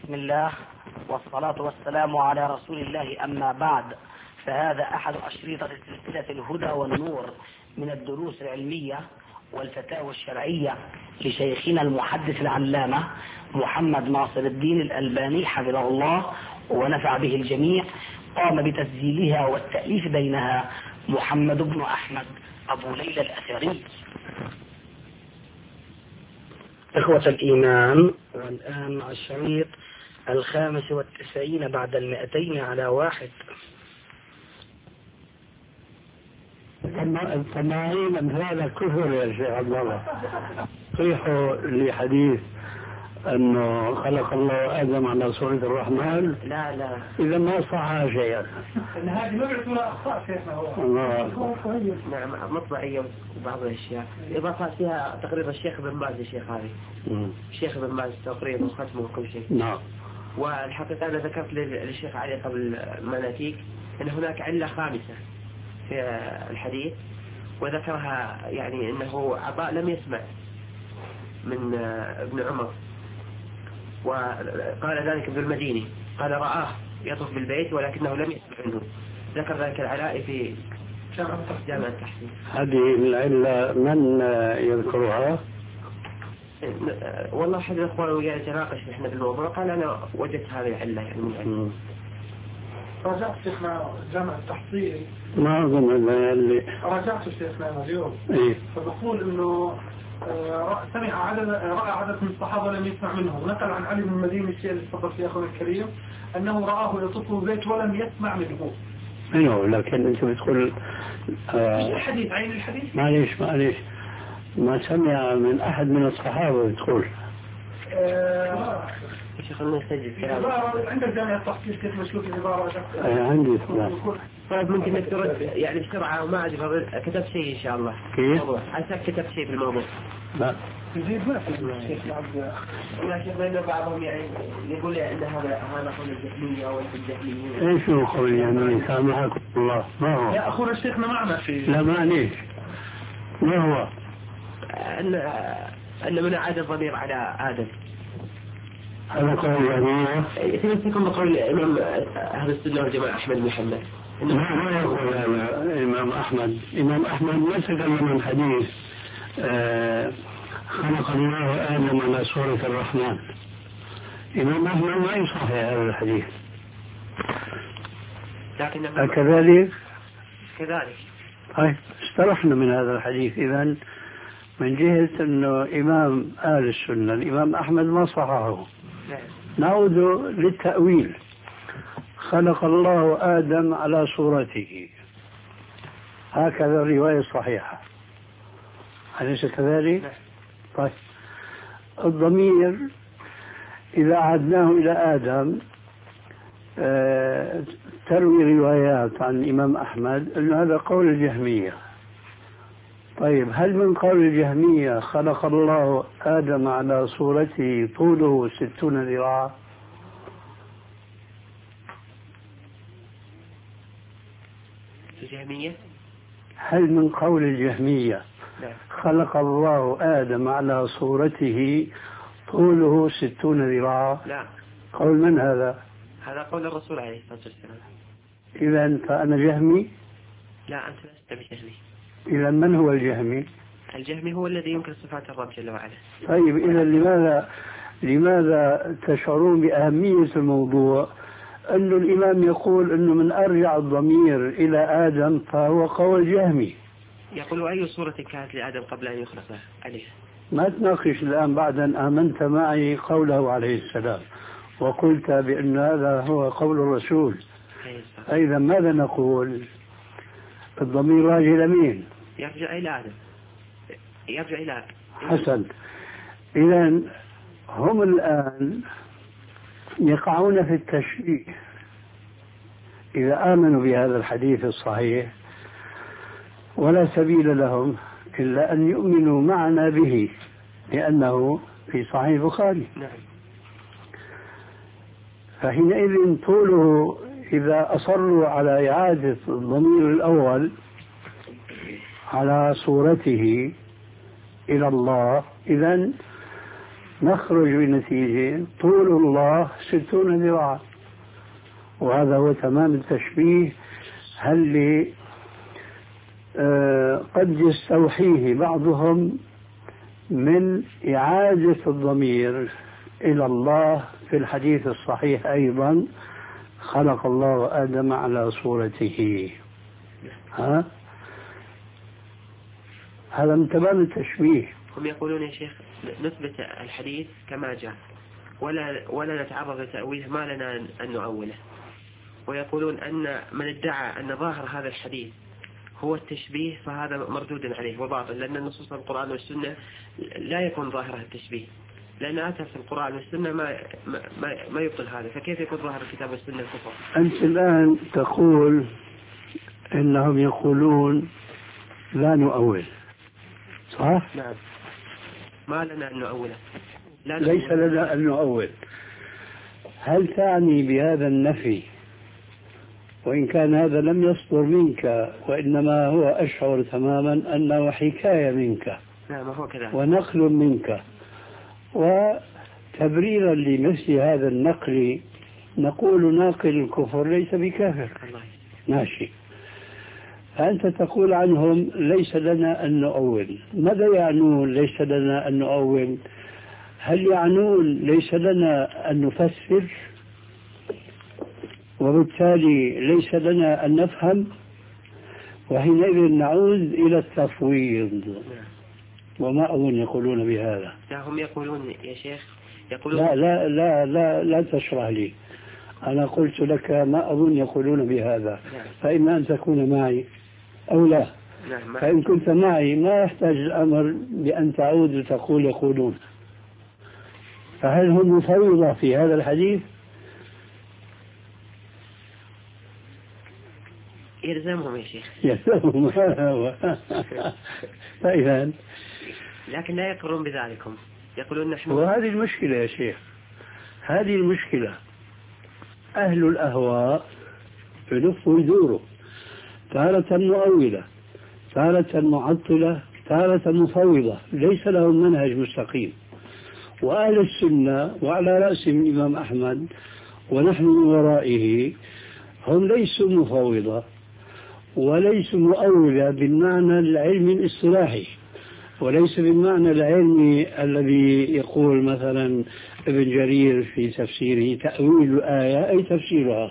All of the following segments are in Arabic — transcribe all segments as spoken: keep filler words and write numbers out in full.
بسم الله والصلاة والسلام على رسول الله، أما بعد، فهذا أحد أشرطة سلسلة الهدى والنور من الدروس العلمية والفتاوى الشرعية لشيخنا المحدث العلامة محمد ناصر الدين الألباني حفظه الله ونفع به الجميع. قام بتسجيلها والتأليف بينها محمد بن أحمد أبو ليلى الأثري. إخوة الإيمان، والآن مع الشريط الخامس والتسعين بعد المئتين على واحد. التماعين أمثال الكفر يا شيخ عبد الله. صيحوا لحديث أنه خلق الله آدم على صورة الرحمن. لا لا إذا ما صح شيئا. إن هذه مبعثنا أخطاء شيخنا هو. الله. نعم، مطبعية وبعض الأشياء إضافات فيها تقريبا الشيخ بن باز. الشيخ هذه الشيخ بن باز تقريبا ختمه وكل شيء. نعم. والحقيقة أنا ذكرت للشيخ علي قبل ما نأتيك أن هناك علة خامسة في الحديث، وذكرها يعني أنه عطاء لم يسمع من ابن عمر، وقال ذلك ابن المديني، قال رآه يطوف بالبيت ولكنه لم يسمع منه. ذكر ذلك العلاء في جامع التحسين. هذه العلة من يذكرها؟ والله أحد الأخوان وياي تناقش نحن بالموضوع، قال أنا وجدت هذه العلة يعني من علة. رجعت شيخنا جامع التحصيل، ما أظن اللي رجعت شيخنا اليوم. إيه؟ فبقول إنه سمع عدد رأى عدد من الصحابة لم يسمع منهم، ونقل عن علي بن المديني الشيء اللي تفضل فيه أخونا الكريم أنه رآه يطوف بالبيت ولم يسمع منه. أيوه، لكن أنت بتقول آه الحديث عين الحديث. معليش معليش ما سمع من أحد من الصحابة بتقول. آه شيخ الله يسجل كلام. عندك جامع التحصيل كيف مشكلة العبارة؟ أي عندي فلان. طيب ممكن انك ترد يعني بسرعة وما أدري كتبت شيء إن شاء الله. كيف؟ عساك كتبت شيء في الموضوع. لا. يزيد ما في الشيخ عبد. لا شيخ، لأن بعضهم يعني يقول أن هذا هذا قول الجهمية أو الجهميين. إيش هو قول الجهمية؟ سامحكم الله. ما هو؟ يا أخونا الشيخنا معنا في. لا معليش. ما هو؟ أن أن من عاد الضمير على آدم. هذا قول الجهمية. يتمسكون بقول الإمام أهل السنة والجماعة أحمد بن محمد. ما يقول هذا الإمام أحمد. الإمام أحمد ما تكلم عن حديث آه خلق الله آدم على صورة الرحمن. الإمام أحمد ما يصحح هذا الحديث. أكذلك؟ كذلك. طيب استرحنا من هذا الحديث. إذن من جهة أنه إمام أهل السنة الإمام أحمد ما صححه. نعود للتأويل. خلق الله آدم على صورته، هكذا الرواية الصحيحة، أليس كذلك؟ طيب الضمير إذا عدناه إلى آدم آه تروي روايات عن الإمام أحمد أن هذا قول الجهمية. طيب هل من قول الجهمية خلق الله آدم على صورته طوله ستون ذراعا؟ الجهمية؟ هل من قول الجهمية خلق الله آدم على صورته طوله ستون ذراعا؟ لا. قول من هذا؟ هذا قول الرسول عليه الصلاة والسلام. إذا فأنا جهمي؟ لا، أنت لست بجهمي. إذا من هو الجهمي؟ الجهمي هو الذي ينكر صفات الرب جل وعلا. طيب إذا لماذا لماذا تشعرون بأهمية الموضوع أن الإمام يقول أنه من أرجع الضمير إلى آدم فهو قول جهمي؟ يقول أي صورة كانت لآدم قبل أن يخلق عليه؟ ما تناقش الآن بعد أن آمنت معي قوله عليه السلام وقلت بأن هذا هو قول الرسول. أيضا ماذا نقول؟ الضمير راجع إلى مين؟ يرجع إلى آدم. يرجع إلى آدم. حسن. إذا هم الآن يقعون في التشبيه إذا آمنوا بهذا الحديث الصحيح، ولا سبيل لهم إلا أن يؤمنوا معنا به لأنه في صحيح البخاري. نعم. فحينئذ طوله إذا أصروا على إعادة الضمير الأول على صورته إلى الله، إذن نخرج بنتيجة طول الله ستون ذراعا، وهذا هو تمام التشبيه اللي آه قد يستوحيه بعضهم من إعادة الضمير إلى الله في الحديث الصحيح أيضا: خلق الله آدم على صورته. ها؟ هذا من تمام التشبيه. هم يقولون يا شيخ نثبت الحديث كما جاء ولا ولا نتعرض لتأويله، ما لنا أن نؤوله. ويقولون أن من ادعى أن ظاهر هذا الحديث هو التشبيه فهذا مردود عليه وباطل، لأن النصوص القرآن والسنة لا يكون ظاهرها التشبيه، لأن أتى في القرآن والسنة ما ما ما يبطل هذا، فكيف يكون ظاهر الكتاب والسنة الكفر؟ أنت الآن تقول إنهم يقولون لا نؤول، صح؟ نعم. ما لنا أن نؤوله. لا ليس لنا أن نؤول. هل تعني بهذا النفي، وإن كان هذا لم يصدر منك وإنما هو أشعر تماما أنه حكاية منك؟ نعم هو كذلك. ونقل منك، وتبريرا لمثل هذا النقل نقول ناقل الكفر ليس بكافر. الله. ماشي. فأنت تقول عنهم ليس لنا أن نؤول. ماذا يعنون ليس لنا أن نؤول؟ هل يعنون ليس لنا أن نفسر وبالتالي ليس لنا أن نفهم؟ وحينئذ نعود إلى التفويض، وما أظن يقولون بهذا. لا هم يقولون يا شيخ يقولون لا لا لا لا, لا تشرح لي، أنا قلت لك ما أظن يقولون بهذا. نعم. فإما أن تكون معي أو لا. نعم. فإن كنت معي ما يحتاج الأمر بأن تعود وتقول يقولون. فهل هم مفوضة في هذا الحديث؟ يلزمهم يا شيخ. يلزمهم. فإذا لكن لا يقرون بذلكم، يقولون نحن. وهذه المشكلة يا شيخ، هذه المشكلة. أهل الأهواء يلفوا يدوروا، تارة مؤولة، تارة معطلة، تارة مفوضة، ليس لهم منهج مستقيم. وأهل السنة وعلى رأسهم الإمام أحمد ونحن من ورائه هم ليسوا مفوضة وليسوا مؤولة بالمعنى العلمي الاصطلاحي، وليس بالمعنى العلمي الذي يقول مثلا ابن جرير في تفسيره تأويل الآية أي تفسيرها.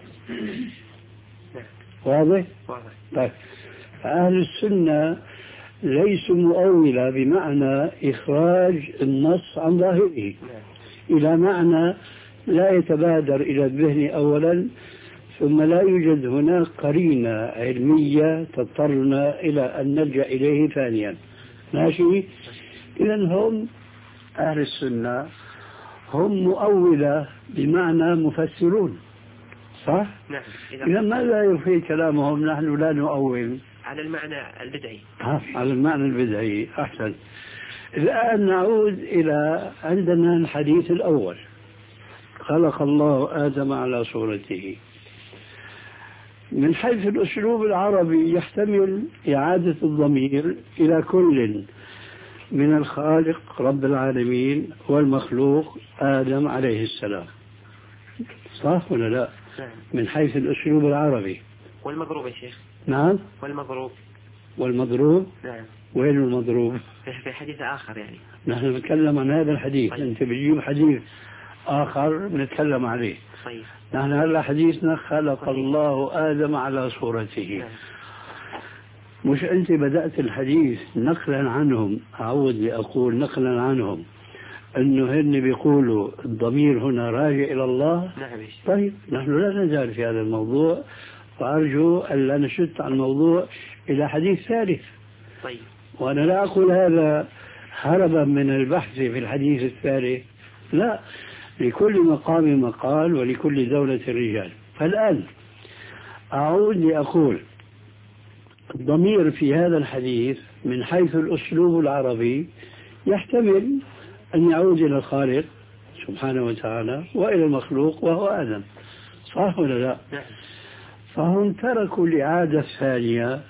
واضح؟ واضح. طيب، أهل السنة ليسوا مؤولة بمعنى إخراج النص عن ظاهره إلى معنى لا يتبادر إلى الذهن أولا، ثم لا يوجد هناك قرينة علمية تضطرنا إلى أن نلجأ إليه ثانيا. ماشي؟ إذن هم أهل السنة هم مؤولة بمعنى مفسرون، صح؟ نعم. إذا ماذا يفيد كلامهم نحن لا نؤول؟ على المعنى البدعي. ها، على المعنى البدعي. أحسن. الآن نعود إلى عندنا الحديث الأول: خلق الله آدم على صورته. من حيث الأسلوب العربي يحتمل إعادة الضمير إلى كل من الخالق رب العالمين والمخلوق آدم عليه السلام، صح ولا لا؟ نعم. من حيث الأسلوب العربي. والمضروب يا شيخ. نعم. والمضروب. والمضروب. نعم. وين المضروب؟ في حديث آخر يعني. نحن نتكلم عن هذا الحديث. طيب. أنت بتجيب حديث آخر نتكلم عليه. طيب. نحن هلا حديثنا خلق طيب. الله آدم على صورته. نعم. مش أنت بدأت الحديث نقلا عنهم، أعود لأقول نقلا عنهم أنه هن بيقولوا الضمير هنا راجع إلى الله. نعم. طيب، نحن لا نزال في هذا الموضوع، وأرجو أن لا نشت عن الموضوع إلى حديث ثالث. طيب. وأنا لا أقول هذا هربا من البحث في الحديث الثالث، لا، لكل مقام مقال ولكل دولة رجال. فالآن أعود لأقول الضمير في هذا الحديث من حيث الأسلوب العربي يحتمل أن يعود إلى الخالق سبحانه وتعالى وإلى المخلوق وهو آدم، صح ولا لا؟ نعم. فهم تركوا الإعادة الثانية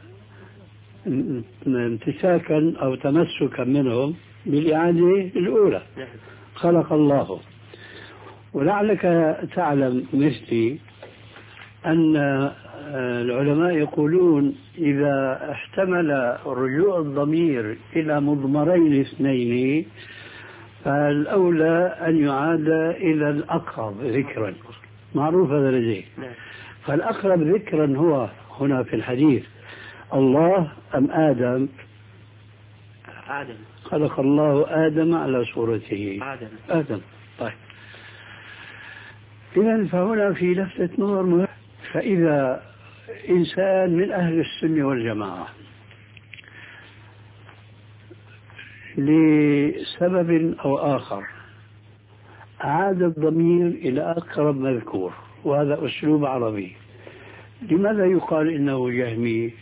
امتساكا أو تمسكا منهم بالإعادة الأولى. نعم. خلق الله. ولعلك تعلم مثلي أن العلماء يقولون إذا احتمل رجوع الضمير إلى مضمرين اثنين فالأولى أن يعاد إلى الأقرب ذكرا، معروف هذا لديه. فالأقرب ذكرا هو هنا في الحديث الله أم آدم؟ آدم. خلق الله آدم على صورته. آدم. آدم. طيب، إذن فهنا في لفتة نظر مهم. فإذا إنسان من أهل السنة والجماعة لسبب أو آخر عاد الضمير إلى أقرب مذكور، وهذا أسلوب عربي، لماذا يقال إنه جهمي؟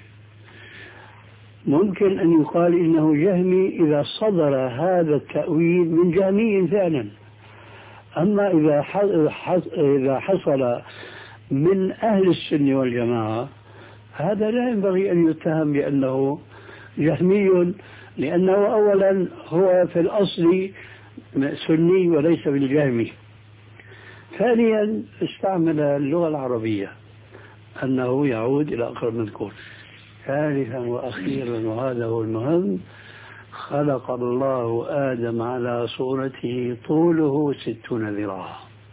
ممكن أن يقال إنه جهمي إذا صدر هذا التأويل من جهمي فعلا، أما إذا إذا حصل من أهل السنة والجماعة هذا لا ينبغي أن يتهم بأنه جهمي، لأنه أولا هو في الأصل سني وليس بالجهمي. ثانيا استعمل اللغة العربية أنه يعود إلى أقرب مذكور. ثالثا وأخيرا وهذا هو المهم، خلق الله آدم على صورته طوله ستون ذراعا.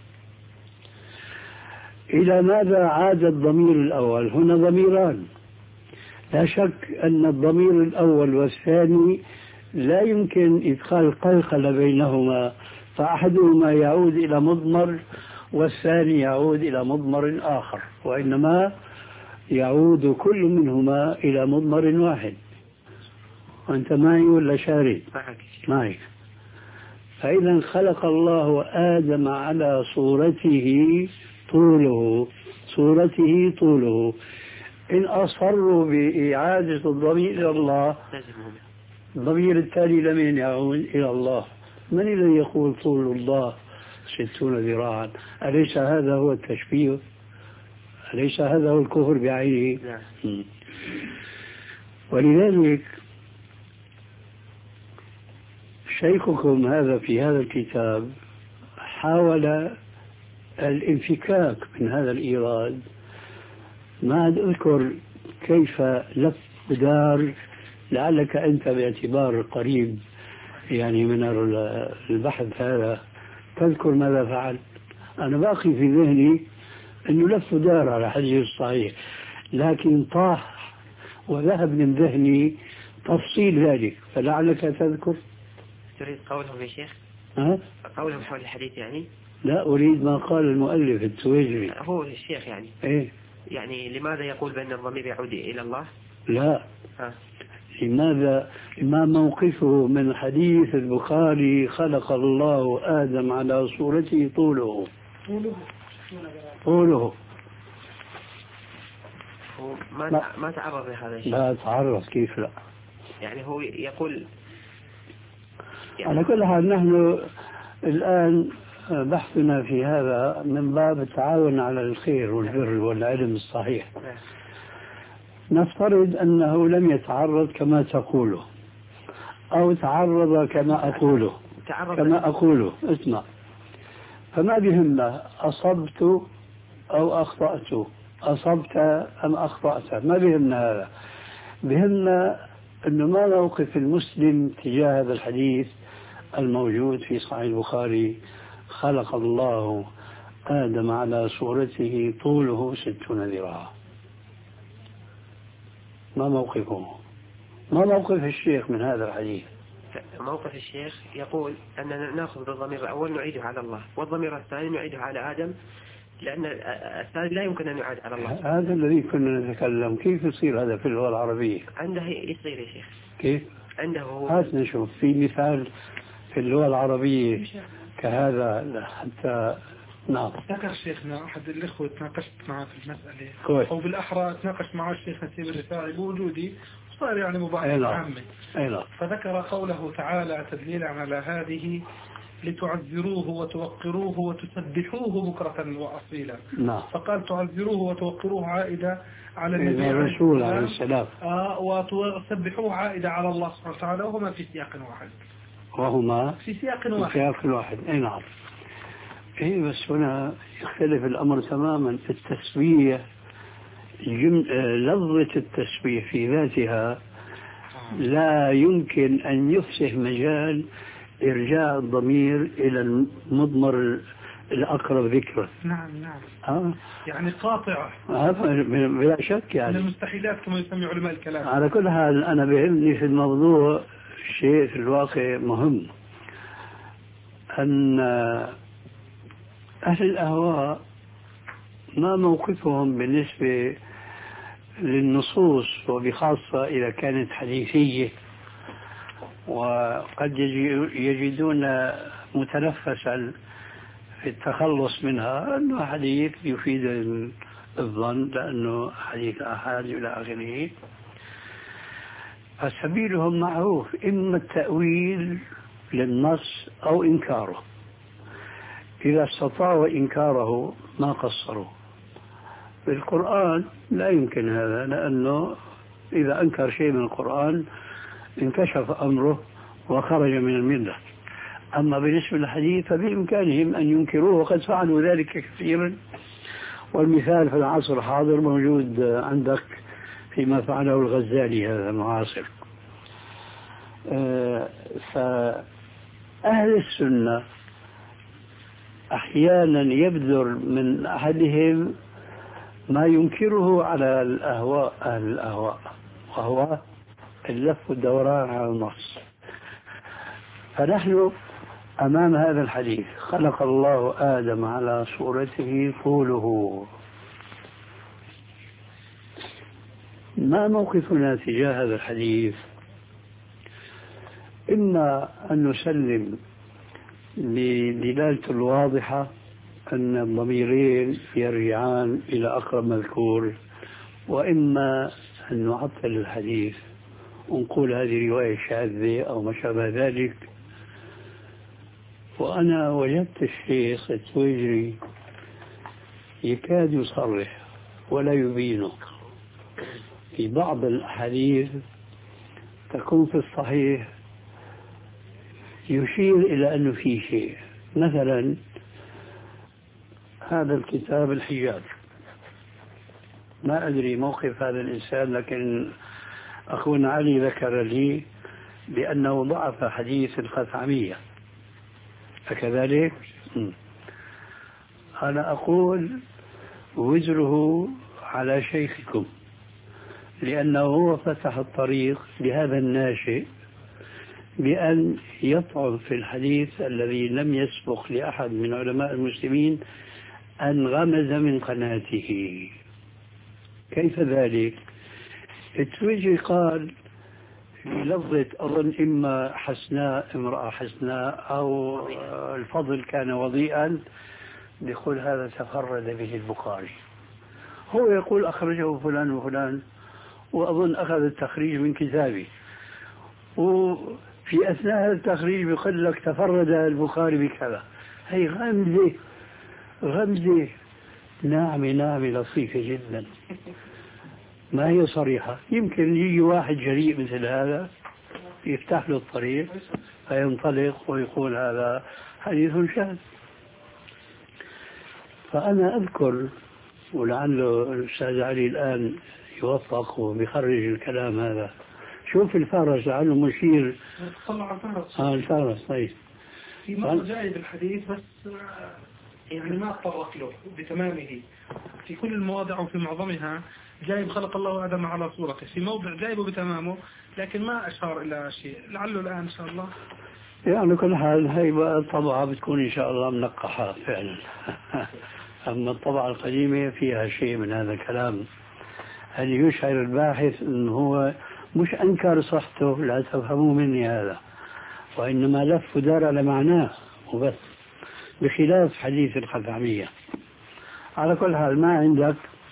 إلى ماذا عاد الضمير الأول؟ هنا ضميران، لا شك أن الضمير الأول والثاني لا يمكن إدخال قلقلة بينهما، فأحدهما يعود إلى مضمر والثاني يعود إلى مضمر آخر، وإنما يعود كل منهما إلى مضمر واحد. وأنت معي ولا شارد؟ معي. فإذا خلق الله آدم على صورته طوله، صورته طوله. إن أصروا بإعادة الضمير إلى الله، الضمير التالي لمن يعود إلى الله؟ من الذي يقول طول الله ستون ذراعا؟ أليس هذا هو التشبيه؟ أليس هذا هو الكفر بعينه؟ م. ولذلك شيخكم هذا في هذا الكتاب حاول الانفكاك من هذا الإيراد. ما أذكر كيف لف ودار، لعلك أنت باعتبار قريب يعني من البحث هذا تذكر ماذا فعل. أنا باقي في ذهني أنه لف ودار على حديث الصحيح، لكن طاح وذهب من ذهني تفصيل ذلك، فلعلك تذكر. تريد قولهم يا شيخ؟ ها؟ قولهم حول الحديث يعني؟ لا، أريد ما قال المؤلف التويجري. هو الشيخ يعني؟ إيه؟ يعني لماذا يقول بأن الضمير يعود إلى الله؟ لا. ها. لماذا؟ ما موقفه من حديث البخاري خلق الله آدم على صورته طوله؟ طوله طوله هو ما ما تعرض لهذا الشيء. لا تعرض، كيف لا؟ يعني هو يقول يعني على كل حال نحن الآن بحثنا في هذا من باب التعاون على الخير والبر والعلم الصحيح. نفترض أنه لم يتعرض كما تقوله، أو تعرض كما أقوله. كما أقوله اسمع، فما بهمنا أصبت أو أخطأت، أصبت أم أخطأت، ما بهمنا هذا. بهمنا أنه ما موقف المسلم تجاه هذا الحديث الموجود في صحيح البخاري خلق الله آدم على صورته طوله ستون ذراعا. ما موقفه؟ ما موقف الشيخ من هذا الحديث؟ موقف الشيخ يقول أننا نأخذ بالضمير الأول نعيده على الله، والضمير الثاني نعيده على آدم، لأن الثاني لا يمكن أن يعاد على الله. هذا الذي كنا نتكلم، كيف يصير هذا في اللغة العربية؟ عنده يصير يا شيخ. كيف؟ عنده هو. هات نشوف في مثال في اللغة العربية كهذا حتى نعم. ذكر شيخنا أحد الإخوة تناقشت معه في المسألة كويس. أو بالأحرى تناقش معه الشيخ نسيب الرفاعي بوجودي، صار يعني مباحث عامة. فذكر قوله تعالى تدليلا على هذه لتعذروه وتوقروه وتسبحوه بكرة وأصيلا. نعم. فقال تعذروه وتوقروه عائدة على النبي الرسول عليه السلام، آه وتسبحوه عائدة على الله سبحانه وتعالى، وهما في سياق واحد. وهما في سياق واحد. في سياق واحد. أي نعم. إيه بس هنا يختلف الأمر تماما. التسبيح جم... لفظة التسبيح في ذاتها لا يمكن أن يفسح مجال إرجاع الضمير إلى المضمر الأقرب ذكرا. نعم نعم. آه. يعني قاطعة. هذا بلا شك يعني. من المستحيلات كما يسمي علماء الكلام. على كل حال أنا بهمني في الموضوع شيء في الواقع مهم، أن أهل الأهواء ما موقفهم بالنسبة للنصوص، وبخاصة إذا كانت حديثية، وقد يجدون متنفسا في التخلص منها أنه حديث يفيد الظن لأنه حديث أحد إلى آخره. فسبيلهم معروف، إما التأويل للنص أو إنكاره. إذا استطاعوا إنكاره ما قصروا. في القرآن لا يمكن هذا، لأنه إذا أنكر شيء من القرآن انكشف أمره وخرج من الملة. أما بالنسبة للحديث فبإمكانهم أن ينكروه، وقد فعلوا ذلك كثيرا، والمثال في العصر الحاضر موجود عندك فيما فعله الغزالي هذا المعاصر. فأهل السنة أحيانا يبذر من أحدهم ما ينكره على الأهواء أهل الأهواء، وهو اللف والدوران على النص. فنحن أمام هذا الحديث: خلق الله آدم على صورته طوله. ما موقفنا تجاه هذا الحديث؟ إما أن نسلم بدلالته الواضحة أن الضميرين يرجعان إلى أقرب مذكور، وإما أن نعطل الحديث ونقول هذه رواية شاذة أو ما شابه ذلك. وأنا وجدت الشيخ التويجري يكاد يصرح ولا يبينه في بعض الأحاديث تكون في الصحيح يشير إلى أنه في شيء. مثلا هذا الكتاب الحجاب، ما أدري موقف هذا الإنسان، لكن أخونا علي ذكر لي بأنه ضعف حديث الخثعمية، فكذلك أنا أقول وزره على شيخكم، لأنه هو فتح الطريق لهذا الناشئ بأن يطعن في الحديث الذي لم يسبق لأحد من علماء المسلمين أن غمز من قناته. كيف ذلك؟ التويجي قال في لفظة أظن إما حسناء امرأة حسناء أو الفضل كان وضيئا، يقول هذا تفرد به البخاري. هو يقول أخرجه فلان وفلان، وأظن أخذ التخريج من كتابي، وفي أثناء هذا التخريج بيقول لك تفرد البخاري بكذا. هي غمزة غمزة ناعمة ناعمة لطيفة جدا، ما هي صريحة. يمكن يجي واحد جريء مثل هذا يفتح له الطريق فينطلق ويقول هذا حديث شاذ. فأنا أذكر، ولعله الأستاذ علي الآن يوفق وبيخرج الكلام هذا، شوف الفارس لعله مشير. طلع الفارس. آه الفارس طيب. في مرة جاي بالحديث بس يعني ما أطرق له بتمامه. في كل المواضع وفي معظمها جايب خلق الله آدم على صورته، في موضع جايبه بتمامه لكن ما أشار إلى شيء، لعله الآن إن شاء الله. يعني كل حال هي بقى الطبعة بتكون إن شاء الله منقحة فعلا. أما الطبعة القديمة فيها شيء من هذا الكلام، هل يشعر الباحث أنه هو مش أنكر صحته، لا تفهموا مني هذا، وإنما لف ودار على معناه وبس، بخلاف حديث الخثعمية. على كل حال ما عندك،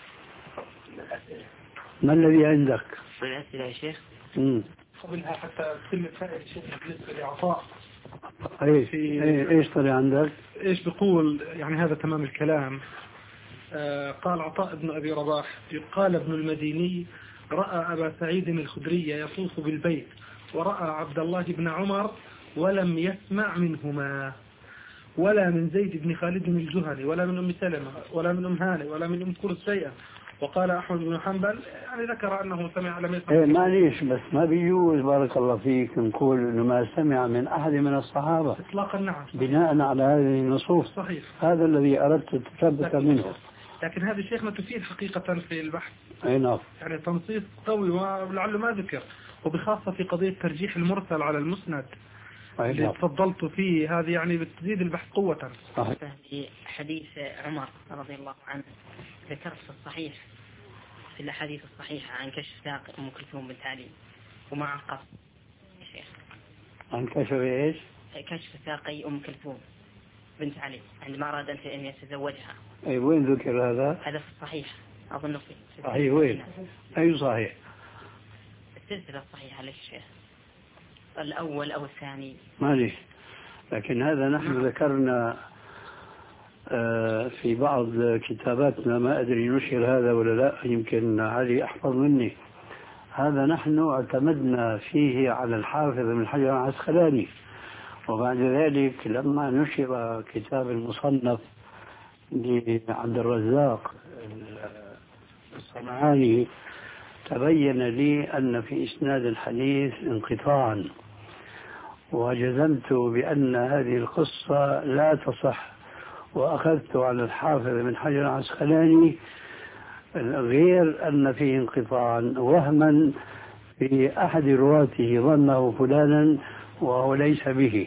ما الذي عندك؟ من الأسئلة يا شيخ؟ مم. قبلها حتى تتم فائدة شيء بالنسبة لعطاء. ايش ايش طلع عندك؟ ايش بيقول يعني هذا تمام الكلام. آه قال عطاء بن أبي رباح قال ابن المديني: رأى أبا سعيد الخدري يطوف بالبيت، ورأى عبد الله بن عمر ولم يسمع منهما، ولا من زيد بن خالد الجهني ولا من أم سلمة ولا من أم هاني ولا من أم كرز شيئا. وقال أحمد بن حنبل يعني ذكر أنه سمع لم يسمع. إيه معليش، بس ما بيجوز بارك الله فيك نقول إنه ما سمع من أحد من الصحابة إطلاقا. نعم، بناء على هذه النصوص. صحيح، هذا الذي أردت تثبت منه. لكن هذه شيخنا تفيد حقيقة في البحث. أي نعم، يعني تنصيص قوي ولعله ما ذكر، وبخاصة في قضية ترجيح المرسل على المسند اللي تفضلت فيه، هذه يعني بتزيد البحث قوة. صحيح. في حديث عمر رضي الله عنه ذكرت في الصحيح في الأحاديث الصحيحة عن كشف ساق أم كلثوم بنت علي ومع قص يا شيخ. عن كشف إيش؟ كشف ساقي أم كلثوم بنت علي عندما أراد أن يتزوجها. أي وين ذكر هذا؟ هذا في الصحيح أظن في صحيح. وين؟ أي صحيح؟ السلسلة الصحيحة للشيخ الأول أو الثاني معليش، لكن هذا نحن ذكرنا في بعض كتاباتنا، ما أدري نشر هذا ولا لا، يمكن علي أحفظ مني. هذا نحن اعتمدنا فيه على الحافظ ابن حجر العسقلاني، وبعد ذلك لما نشر كتاب المصنف لعبد الرزاق الصنعاني تبين لي أن في إسناد الحديث انقطاعا، وجزمت بأن هذه القصة لا تصح، وأخذت على الحافظ ابن حجر العسقلاني غير أن فيه انقطاعا وهما في أحد رواته ظنه فلانا وهو ليس به.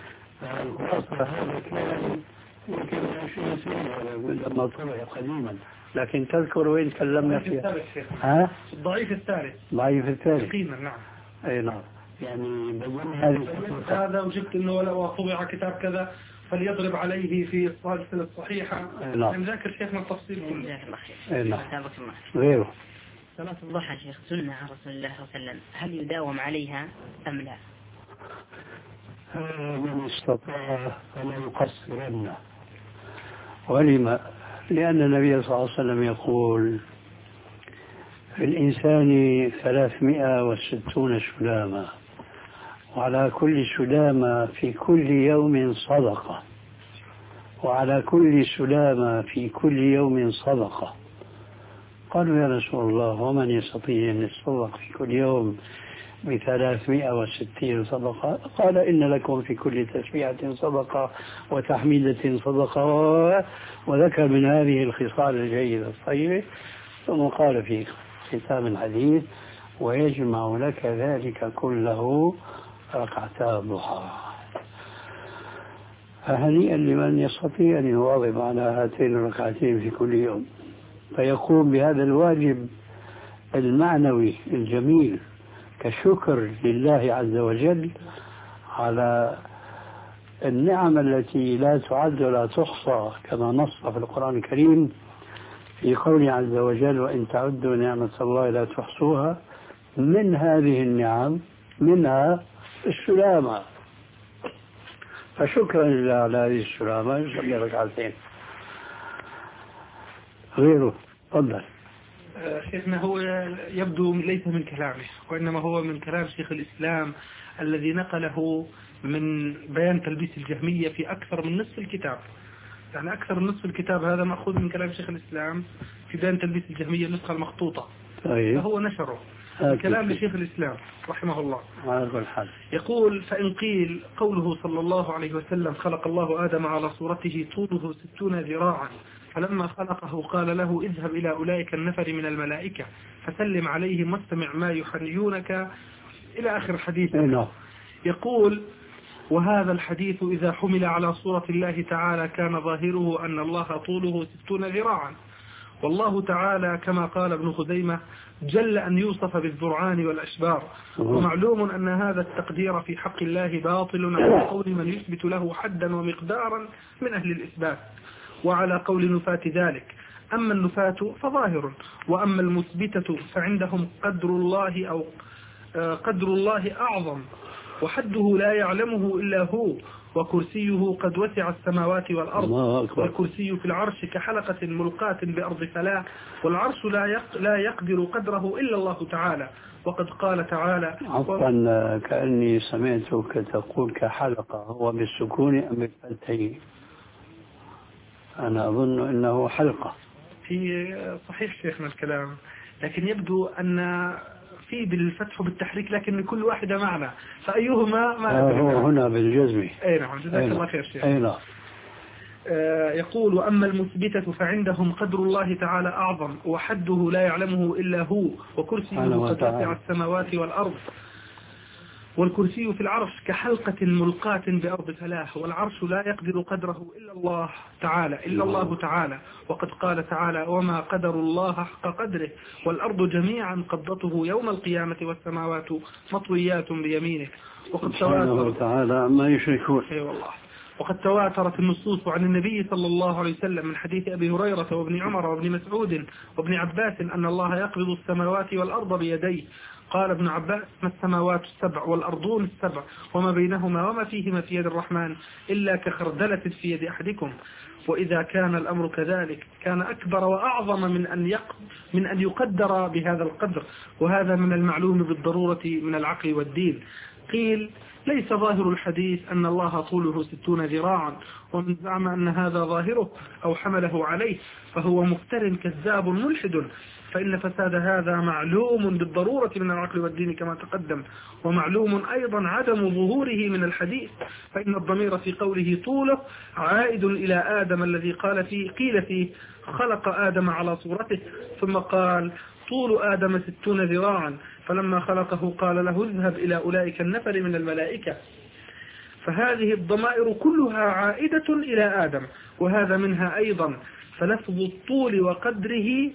هذا كان يمكن عشرين سنة لما طلع قديما، لكن تذكر وين تكلمنا فيها؟ ها؟ الضعيف الثالث. ضعيف الثالث. يقينا. نعم. أي نعم. يعني هذا وجدت انه ولو طبع كتاب كذا فليضرب عليه في الصلسلة الصحيحة. نعم. نذاكر شيخنا التفصيل كله. اي نعم. غيره. صلاة الضحى شيخ سنة عن رسول الله صلى الله عليه وسلم، هل يداوم عليها أم لا؟ من استطاع فلا يقصرن. ولما؟ لأن النبي صلى الله عليه وسلم يقول في الإنسان ثلاثمائة وستون سلامة، وعلى كل سلامة في كل يوم صدقة، وعلى كل سلامة في كل يوم صدقة. قالوا يا رسول الله ومن يستطيع أن يتصدق في كل يوم بثلاثمائة وستين صدقة؟ قال إن لكم في كل تسبيحة صدقة وتحميدة صدقة، وذكر من هذه الخصال الجيدة الطيبة، ثم قال في ختام الحديث ويجمع لك ذلك كله ركعتا الضحى. فهنيئا لمن يستطيع أن يواظب على هاتين الركعتين في كل يوم، فيقوم بهذا الواجب المعنوي الجميل كشكر لله عز وجل على النعم التي لا تعد ولا تحصى، كما نص في القرآن الكريم في قوله عز وجل وإن تعدوا نعمة الله لا تحصوها. من هذه النعم منها السلامة، فشكرا لله على هذه السلامة يصلي ركعتين. غيره تفضل. شيخنا هو يبدو ليس من كلامه، وإنما هو من كلام شيخ الإسلام الذي نقله من بيان تلبيس الجهمية في أكثر من نصف الكتاب. يعني أكثر من نصف الكتاب هذا مأخوذ من كلام شيخ الإسلام في بيان تلبيس الجهمية النسخة المخطوطة. طيب. فهو نشره كلام لشيخ الإسلام رحمه الله. يقول فإن قيل قوله صلى الله عليه وسلم خلق الله آدم على صورته طوله ستون ذراعا، فلما خلقه قال له اذهب إلى أولئك النفر من الملائكة فسلم عليهم واستمع ما يحنيونك إلى آخر الحديث. يقول وهذا الحديث إذا حمل على صورة الله تعالى كان ظاهره أن الله طوله ستون ذراعا، والله تعالى كما قال ابن خزيمة جل أن يوصف بالذرعان والأشبار، ومعلوم أن هذا التقدير في حق الله باطل على قول من يثبت له حدا ومقدارا من أهل الإثبات، وعلى قول نفاة ذلك. أما النفاة فظاهر، وأما المثبتة فعندهم قدر الله أو قدر الله أعظم وحده لا يعلمه إلا هو، وكرسيه قد وسع السماوات والأرض، والكرسي في العرش كحلقة ملقاة بأرض فلاة، والعرش لا لا يقدر قدره إلا الله تعالى. وقد قال تعالى عفوا كأني سمعتك تقول كحلقة، هو بالسكون أم بالفتح؟ أنا أظن أنه حلقة. في صحيح شيخنا الكلام، لكن يبدو أن في بالفتح وبالتحريك، لكن كل واحدة معنى، فأيهما ما أدري. هو هنا بالجزم. أي نعم، جزاك الله خير شيخ. أي نعم. يقول: وأما المثبتة فعندهم قدر الله تعالى أعظم، وحده لا يعلمه إلا هو، وكرسيه قد وسع السماوات والأرض، والكرسي في العرش كحلقة ملقاة بأرض فلاة، والعرش لا يقدر قدره إلا الله تعالى إلا الله تعالى. وقد قال تعالى: وما قدر الله حق قدره، والأرض جميعا قبضته يوم القيامة والسماوات مطويات بيمينه. وقد سبحانه تعالى ما يشركون. أي والله. وقد تواترت النصوص عن النبي صلى الله عليه وسلم من حديث أبي هريرة وابن عمر وابن مسعود وابن عباس أن الله يقبض السماوات والأرض بيديه. قال ابن عباس: ما السماوات السبع والأرضون السبع وما بينهما وما فيهما في يد الرحمن إلا كخردلة في يد أحدكم. وإذا كان الأمر كذلك كان أكبر وأعظم من أن من أن يقدر بهذا القدر، وهذا من المعلوم بالضرورة من العقل والدين. قيل: ليس ظاهر الحديث أن الله طوله ستون ذراعا، ومن زعم أن هذا ظاهره أو حمله عليه فهو مفتر كذاب ملحد، فإن فساد هذا معلوم بالضرورة من العقل والدين كما تقدم، ومعلوم أيضا عدم ظهوره من الحديث، فإن الضمير في قوله طوله عائد إلى آدم الذي قال فيه قيل فيه: خلق آدم على صورته، ثم قال: طول آدم ستون ذراعا، فلما خلقه قال له: اذهب إلى أولئك النفر من الملائكة. فهذه الضمائر كلها عائدة إلى آدم، وهذا منها أيضا. فلفظ الطول وقدره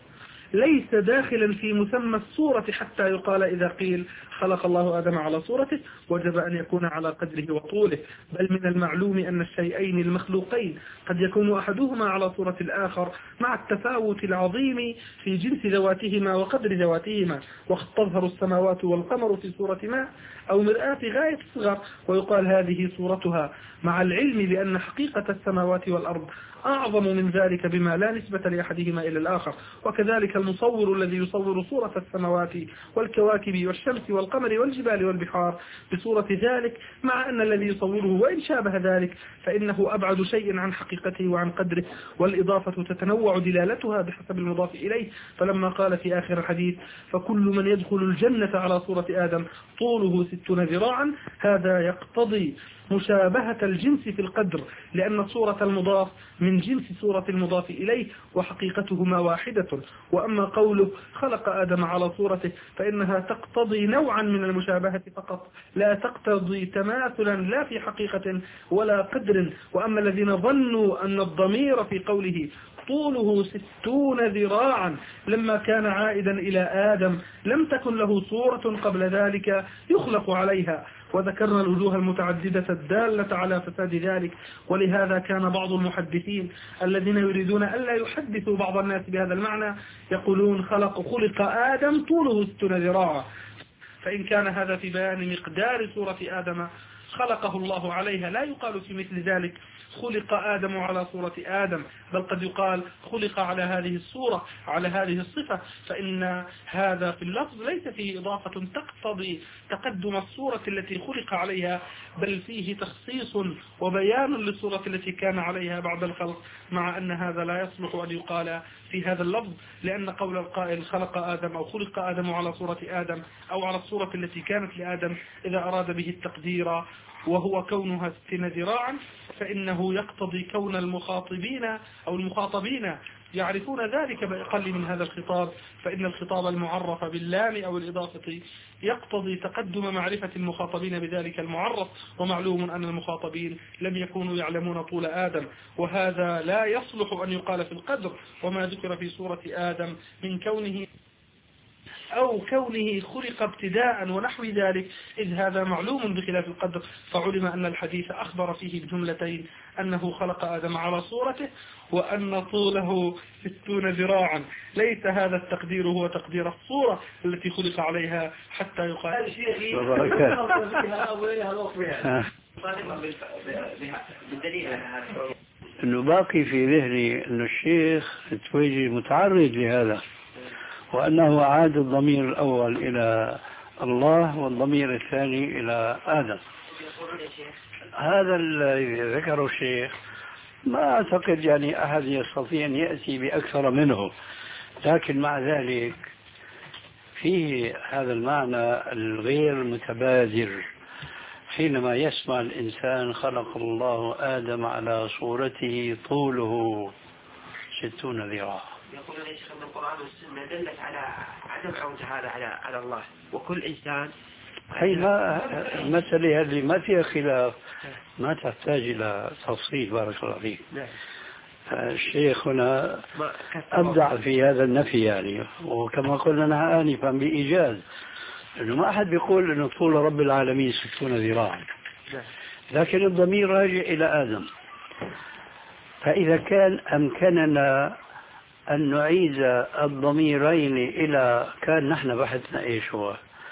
ليس داخلا في مسمى الصورة حتى يقال إذا قيل خلق الله آدم على صورته وجب أن يكون على قدره وطوله، بل من المعلوم أن الشيئين المخلوقين قد يكون أحدهما على صورة الآخر مع التفاوت العظيم في جنس ذواتهما وقدر ذواتهما. وقد تظهر السماوات والقمر في صورة ماء أو مرآة غاية الصغر ويقال هذه صورتها، مع العلم بأن حقيقة السماوات والأرض أعظم من ذلك بما لا نسبة لأحدهما إلى الآخر. وكذلك المصور الذي يصور صورة السماوات والكواكب والشمس والقمر والجبال والبحار بصورة ذلك، مع أن الذي يصوره وإن شابه ذلك فإنه أبعد شيء عن حقيقته وعن قدره، والإضافة تتنوع دلالتها بحسب المضاف إليه. فلما قال في آخر الحديث: فكل من يدخل الجنة على صورة آدم طوله ستون ذراعا، هذا يقتضي مشابهة الجنس في القدر، لأن صورة المضاف من جنس صورة المضاف إليه وحقيقتهما واحدة. وأما قوله خلق آدم على صورته فإنها تقتضي نوعا من المشابهة فقط، لا تقتضي تماثلا لا في حقيقة ولا قدر. وأما الذين ظنوا أن الضمير في قوله طوله ستون ذراعا لما كان عائدا إلى آدم لم تكن له صورة قبل ذلك يخلق عليها، وذكرنا الوجوه المتعددة الدالة على فساد ذلك. ولهذا كان بعض المحدثين الذين يريدون ألا يحدثوا بعض الناس بهذا المعنى يقولون خلق خلق آدم طوله ستون ذراعا، فإن كان هذا في بيان مقدار صورة آدم خلقه الله عليها لا يقال في مثل ذلك خلق آدم على صورة آدم، بل قد يقال خلق على هذه الصورة على هذه الصفة، فإن هذا في اللفظ ليس فيه إضافة تقتضي تقدم الصورة التي خلق عليها، بل فيه تخصيص وبيان للصورة التي كان عليها بعد الخلق، مع أن هذا لا يصلح أن يقال في هذا اللفظ، لأن قول القائل خلق آدم أو خلق آدم على صورة آدم أو على الصورة التي كانت لآدم إذا أراد به التقدير وهو كونها ستين ذراعا فإنه يقتضي كون المخاطبين أو المخاطبين يعرفون ذلك بأقل من هذا الخطاب، فإن الخطاب المعرف باللام أو الإضافة يقتضي تقدم معرفة المخاطبين بذلك المعرف، ومعلوم أن المخاطبين لم يكونوا يعلمون طول آدم، وهذا لا يصلح أن يقال في القدر. وما ذكر في سورة آدم من كونه أو كونه خلق ابتداء ونحو ذلك إذ هذا معلوم بخلاف القدر، فعلم أن الحديث أخبر فيه بجملتين أنه خلق آدم على صورته وأن طوله ستون ذراعا، ليس هذا التقدير هو تقدير الصورة التي خلق عليها حتى يقال بالدليل على هذا انه باقي في ذهني انه الشيخ التويجي متعرض لهذا، وانه عاد الضمير الاول الى الله والضمير الثاني الى ادم. هذا الذي ذكره الشيخ ما اعتقد يعني احد يستطيع ان ياتي باكثر منه، لكن مع ذلك فيه هذا المعنى الغير متبادر حينما يسمع الإنسان خلق الله آدم على صورته طوله ستون ذراع. يقول ليش أن القرآن والسنة دلت على عدم عودة هذا على على الله، وكل إنسان هي ما المسألة اللي ما فيها خلاف، ما تحتاج إلى تفصيل. بارك الله فيك. الشيخ هنا أبدع في هذا النفي يعني، وكما قلنا آنفا بإيجاز إنه ما أحد بيقول إنه طول رب العالمين ستون ذراعا، لكن الضمير راجع إلى آدم. فإذا كان أمكننا أن نعيد الضميرين إلى، كان نحن بحثنا إيش هو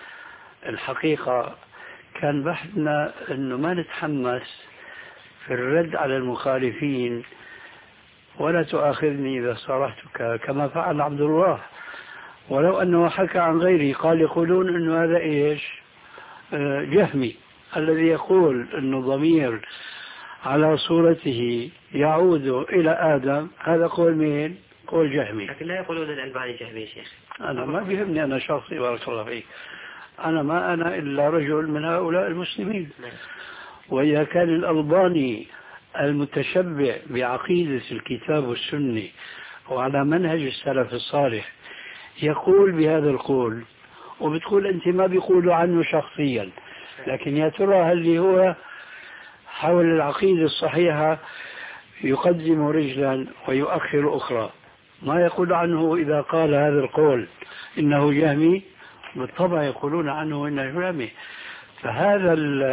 الحقيقة، كان بحثنا أنه ما نتحمس في الرد على المخالفين، ولا تؤاخذني إذا صرحتك كما فعل عبد الله، ولو أنه حكى عن غيره. قال يقولون أنه هذا إيش جهمي الذي يقول أنه ضمير على صورته يعود إلى آدم، هذا قول مين؟ قول جهمي. لكن لا يقولون الألباني جهمي يا شيخ. أنا ما بيهمني أنا شخصي بارك الله فيك، أنا ما أنا إلا رجل من هؤلاء المسلمين. وإذا كان الألباني المتشبع بعقيدة الكتاب والسنة وعلى منهج السلف الصالح يقول بهذا القول، وبتقول أنت ما بيقولوا عنه شخصيا، لكن يا ترى هل هو حول العقيدة الصحيحة يقدم رجلا ويؤخر أخرى؟ ما يقول عنه إذا قال هذا القول إنه جهمي، بالطبع يقولون عنه إنه جهمي. فهذا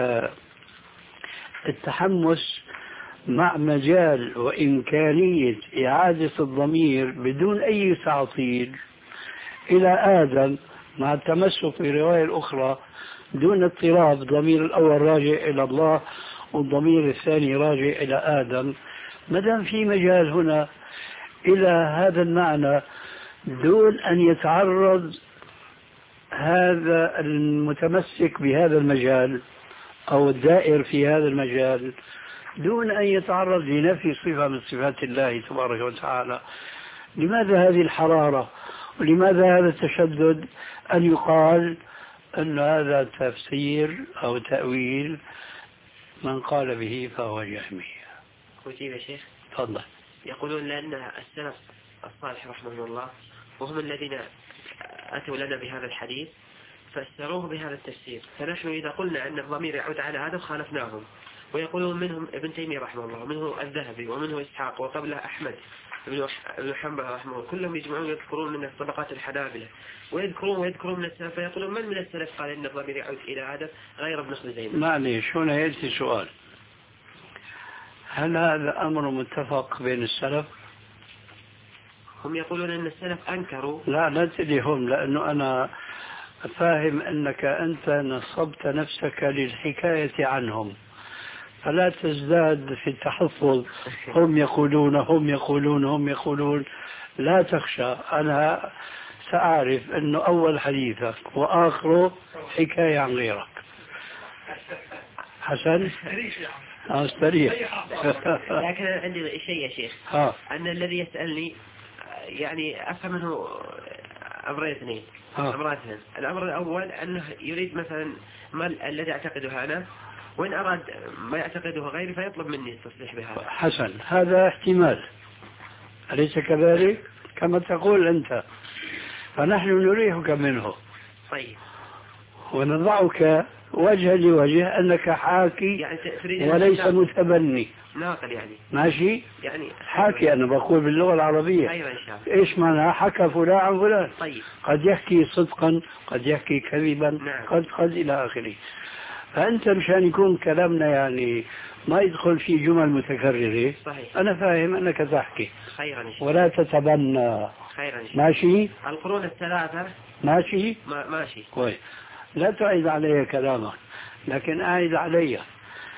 التحمس مع مجال وإمكانية إعادة الضمير بدون أي تعطيل إلى آدم، مع التمسك بالرواية الأخرى دون اضطراب، ضمير الأول راجع إلى الله والضمير الثاني راجع إلى آدم. مدام في مجال هنا إلى هذا المعنى دون أن يتعرض هذا المتمسك بهذا المجال أو الدائر في هذا المجال دون أن يتعرض لنفي صفة من صفات الله تبارك وتعالى، لماذا هذه الحرارة ولماذا هذا التشدد أن يقال أن هذا تفسير أو تأويل من قال به فهو جهمي؟ وجيب يا شيخ. تفضل. يقولون لأن السلف الصالح رحمه الله وهم الذين أتوا لنا بهذا الحديث فسروه بهذا التفسير، فنحن إذا قلنا أن الضمير يعود على هذا خالفناهم. ويقولون منهم ابن تيمية رحمه الله ومنه الذهبي ومنه إسحاق وقبله أحمد بن حنبل رحمه الله، كلهم يجمعون يذكرون من طبقات الحنابلة ويذكرون ويذكرون من السلف، فيقولون من من السلف قال إن الضمير يعود إلى هذا غير ابن خزيمة؟ معليش هنا يأتي سؤال، هل هذا أمر متفق بين السلف؟ هم يقولون أن السلف أنكروا. لا لا تديهم، لأنه أنا فاهم أنك أنت نصبت نفسك للحكاية عنهم، فلا تزداد في التحفظ. هم يقولون هم يقولون هم يقولون لا تخشى، أنا سأعرف أنه أول حديثك وآخره حكاية عن غيرك. حسن استريح. لكن عندي شيء يا شيخ، ها. أن الذي يسألني يعني أفهم منه أمرين اثنين. أمرين اثنين، الأمر الأول أنه يريد مثلا ما الذي أعتقده أنا، وإن أراد ما يعتقده غيري فيطلب مني التصريح بهذا. حسن، هذا احتمال، أليس كذلك كما تقول أنت؟ فنحن نريحك منه. طيب. ونضعك وجها لوجه أنك حاكي يعني وليس متبني. ناقل يعني. ماشي؟ يعني حاكي، أنا بقول باللغة العربية. أيوة إن شاء الله. إيش معنى حكى فلان عن فلان؟ طيب. قد يحكي صدقا، قد يحكي كذبا، نعم. قد قد إلى آخره. فأنت مشان يكون كلامنا يعني ما يدخل في جمل متكررة. صحيح. أنا فاهم أنك تحكي. خيرا إن شاء الله. ولا تتبنى. خيرا إن شاء الله. ماشي؟ القرون الثلاثة. ماشي؟ ما ماشي. كويس. لا تعيد علي كلامك، لكن أعيد علي.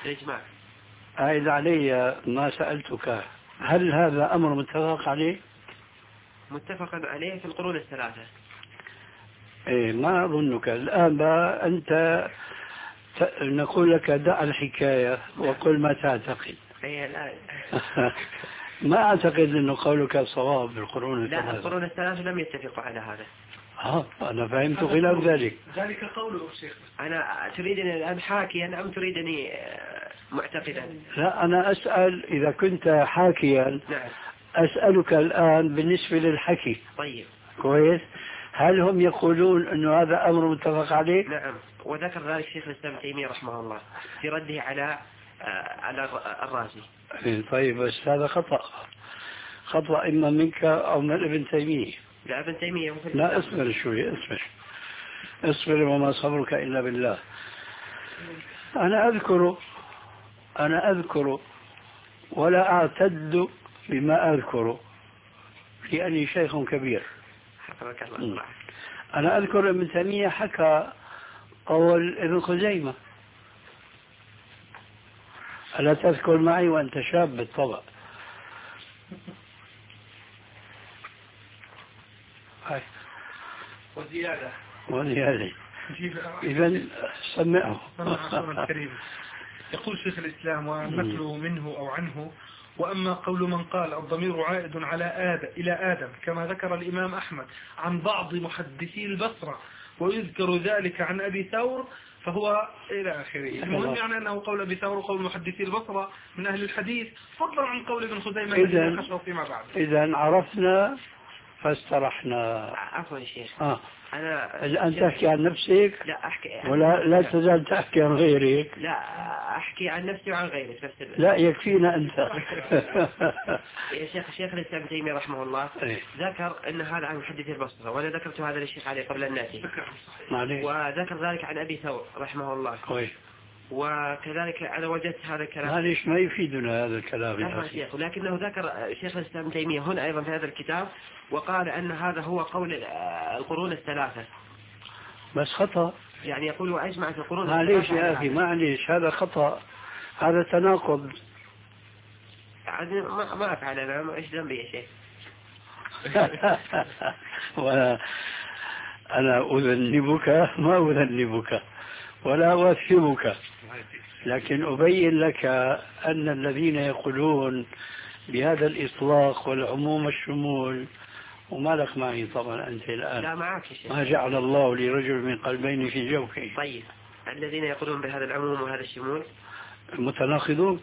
الإجماع. أعد علي ما سألتك، هل هذا أمر متفق عليه؟ متفق عليه في القرون الثلاثة. إيه ما أظنك الآن بقى أنت ت... نقول لك دع الحكاية وقل ما تعتقد. إيه لا. ما أعتقد أنه قولك صواب بالقرون الثلاثة. لا القرون الثلاثة لم يتفقوا على هذا. ها أنا فهمت خلاف ذلك. ذلك قوله الشيخ. أنا تريدني الآن حاكيا أم تريدني معتقدا؟ لا أنا أسأل إذا كنت حاكيا. نعم. أسألك الآن بالنسبة للحكي. طيب. كويس. هل هم يقولون أنه هذا أمر متفق عليه؟ نعم. وذكر ذلك الشيخ الإسلام ابن تيمية رحمه الله في رده على على الرازي. طيب بس هذا خطأ، خطأ إما منك أو من ابن تيمية. لا ابن تيمية. لا اصبر شوي، اصبر اصبر وما صبرك إلا بالله. أنا أذكر أنا أذكر ولا أعتد بما أذكر لأني شيخ كبير. أنا أذكر ابن تيمية حكى قول ابن خزيمة، ألا تذكر معي وأنت شاب بالطبع؟ هاي وزيادة وزيادة. إذا سمعه. يقول شيخ الإسلام والنقل منه أو عنه: وأما قول من قال الضمير عائد على آدم إلى آدم كما ذكر الإمام أحمد عن بعض محدثي البصرة ويذكر ذلك عن أبي ثور فهو إلى آخره. المهم يعني أنه قول أبي ثور وقول محدثي البصرة من أهل الحديث فضلا عن قول ابن خزيمة الذي نخشه فيما بعد. إذا عرفنا فاسترحنا. عفوا يا شيخ. آه. أنا الآن تحكي عن نفسك؟ لا أحكي. ولا لا تزال تحكي عن غيرك؟ لا أحكي عن نفسي وعن غيري. لا يكفينا أنت. يا شيخ الشيخ الإسلام ابن تيمية رحمه الله ذكر أن هذا عن محدثي البصرة وأنا ذكرت هذا للشيخ علي قبل أن نأتي. وذكر ذلك عن أبي ثور رحمه الله. كويس. وكذلك أنا وجدت هذا الكلام. معليش ما يفيدنا هذا الكلام يا أخي. ولكنه ذكر شيخ الإسلام ابن تيمية هنا أيضا في هذا الكتاب وقال أن هذا هو قول القرون الثلاثة. بس خطأ. يعني يقول وأجمعت القرون. معليش يا أخي معليش هذا خطأ، هذا تناقض. يعني ما ما أفعل أنا إيش ذنبي يا شيخ. وأنا أنا أذنبك ما أذنبك ولا أوثبك، لكن أبين لك أن الذين يقولون بهذا الإطلاق والعموم الشمول وما لك معي طبعا أنت الآن. لا معك يا شيخ. ما جعل الله لرجل من قلبين في جوفه. طيب الذين يقولون بهذا العموم وهذا الشمول متناقضون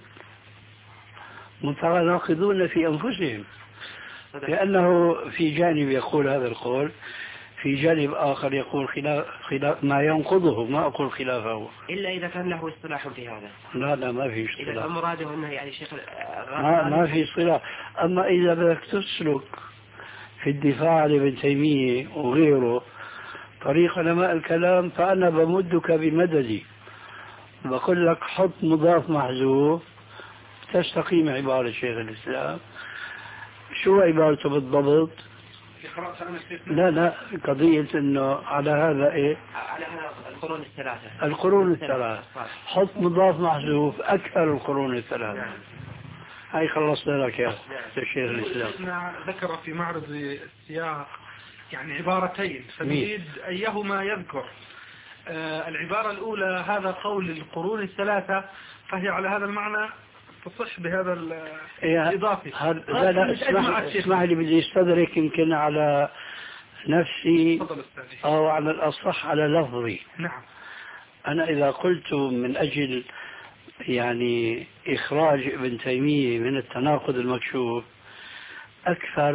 متناقضون في أنفسهم، لأنه في جانب يقول هذا القول، في جانب آخر يقول خلاف, خلاف ما ينقضه، ما أقول خلافه إلا إذا كان له اصطلاح في هذا. لا لا ما في اصطلاح. إذا مراده أنه يعني شيخ ما, ما في اصطلاح. أما إذا بدك تسلك في الدفاع عن ابن تيمية وغيره طريق علماء الكلام فأنا بمدك بمددي، بقول لك حط مضاف محذوف تستقيم عبارة شيخ الإسلام. شو عبارته بالضبط؟ لا لا قضية انه على هذا ايه؟ على القرون الثلاثة. القرون الثلاثة. حط مضاف محذوف اكثر القرون الثلاثة. نعم. هاي خلصنا لك يا شيخ الإسلام. ذكر في معرض السياق يعني عبارتين فنريد أيهما يذكر. آه العبارة الأولى هذا قول القرون الثلاثة فهي على هذا المعنى تصح بهذا الإضافي. لا لا اسمح, اسمح لي بدي استدرك يمكن على نفسي أو على الأصح على لفظي. نعم. أنا إذا قلت من أجل يعني إخراج ابن تيمية من التناقض المكشوف أكثر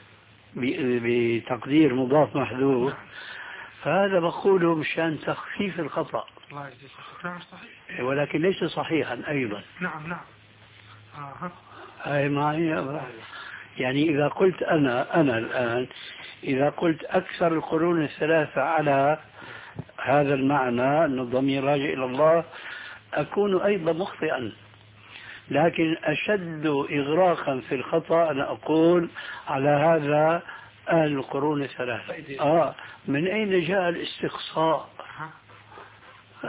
بتقدير مضاف محذوف فهذا بقوله مشان تخفيف الخطأ. نعم صحيح. ولكن ليس صحيحا أيضا. نعم نعم. آه. هاي معي يعني إذا قلت أنا أنا الآن إذا قلت أكثر القرون الثلاثة على هذا المعنى أن الضمير راجع إلى الله أكون أيضا مخطئا، لكن أشد إغراقا في الخطأ أنا أقول على هذا أهل القرون الثلاثة. آه من أين جاء الاستقصاء؟ آه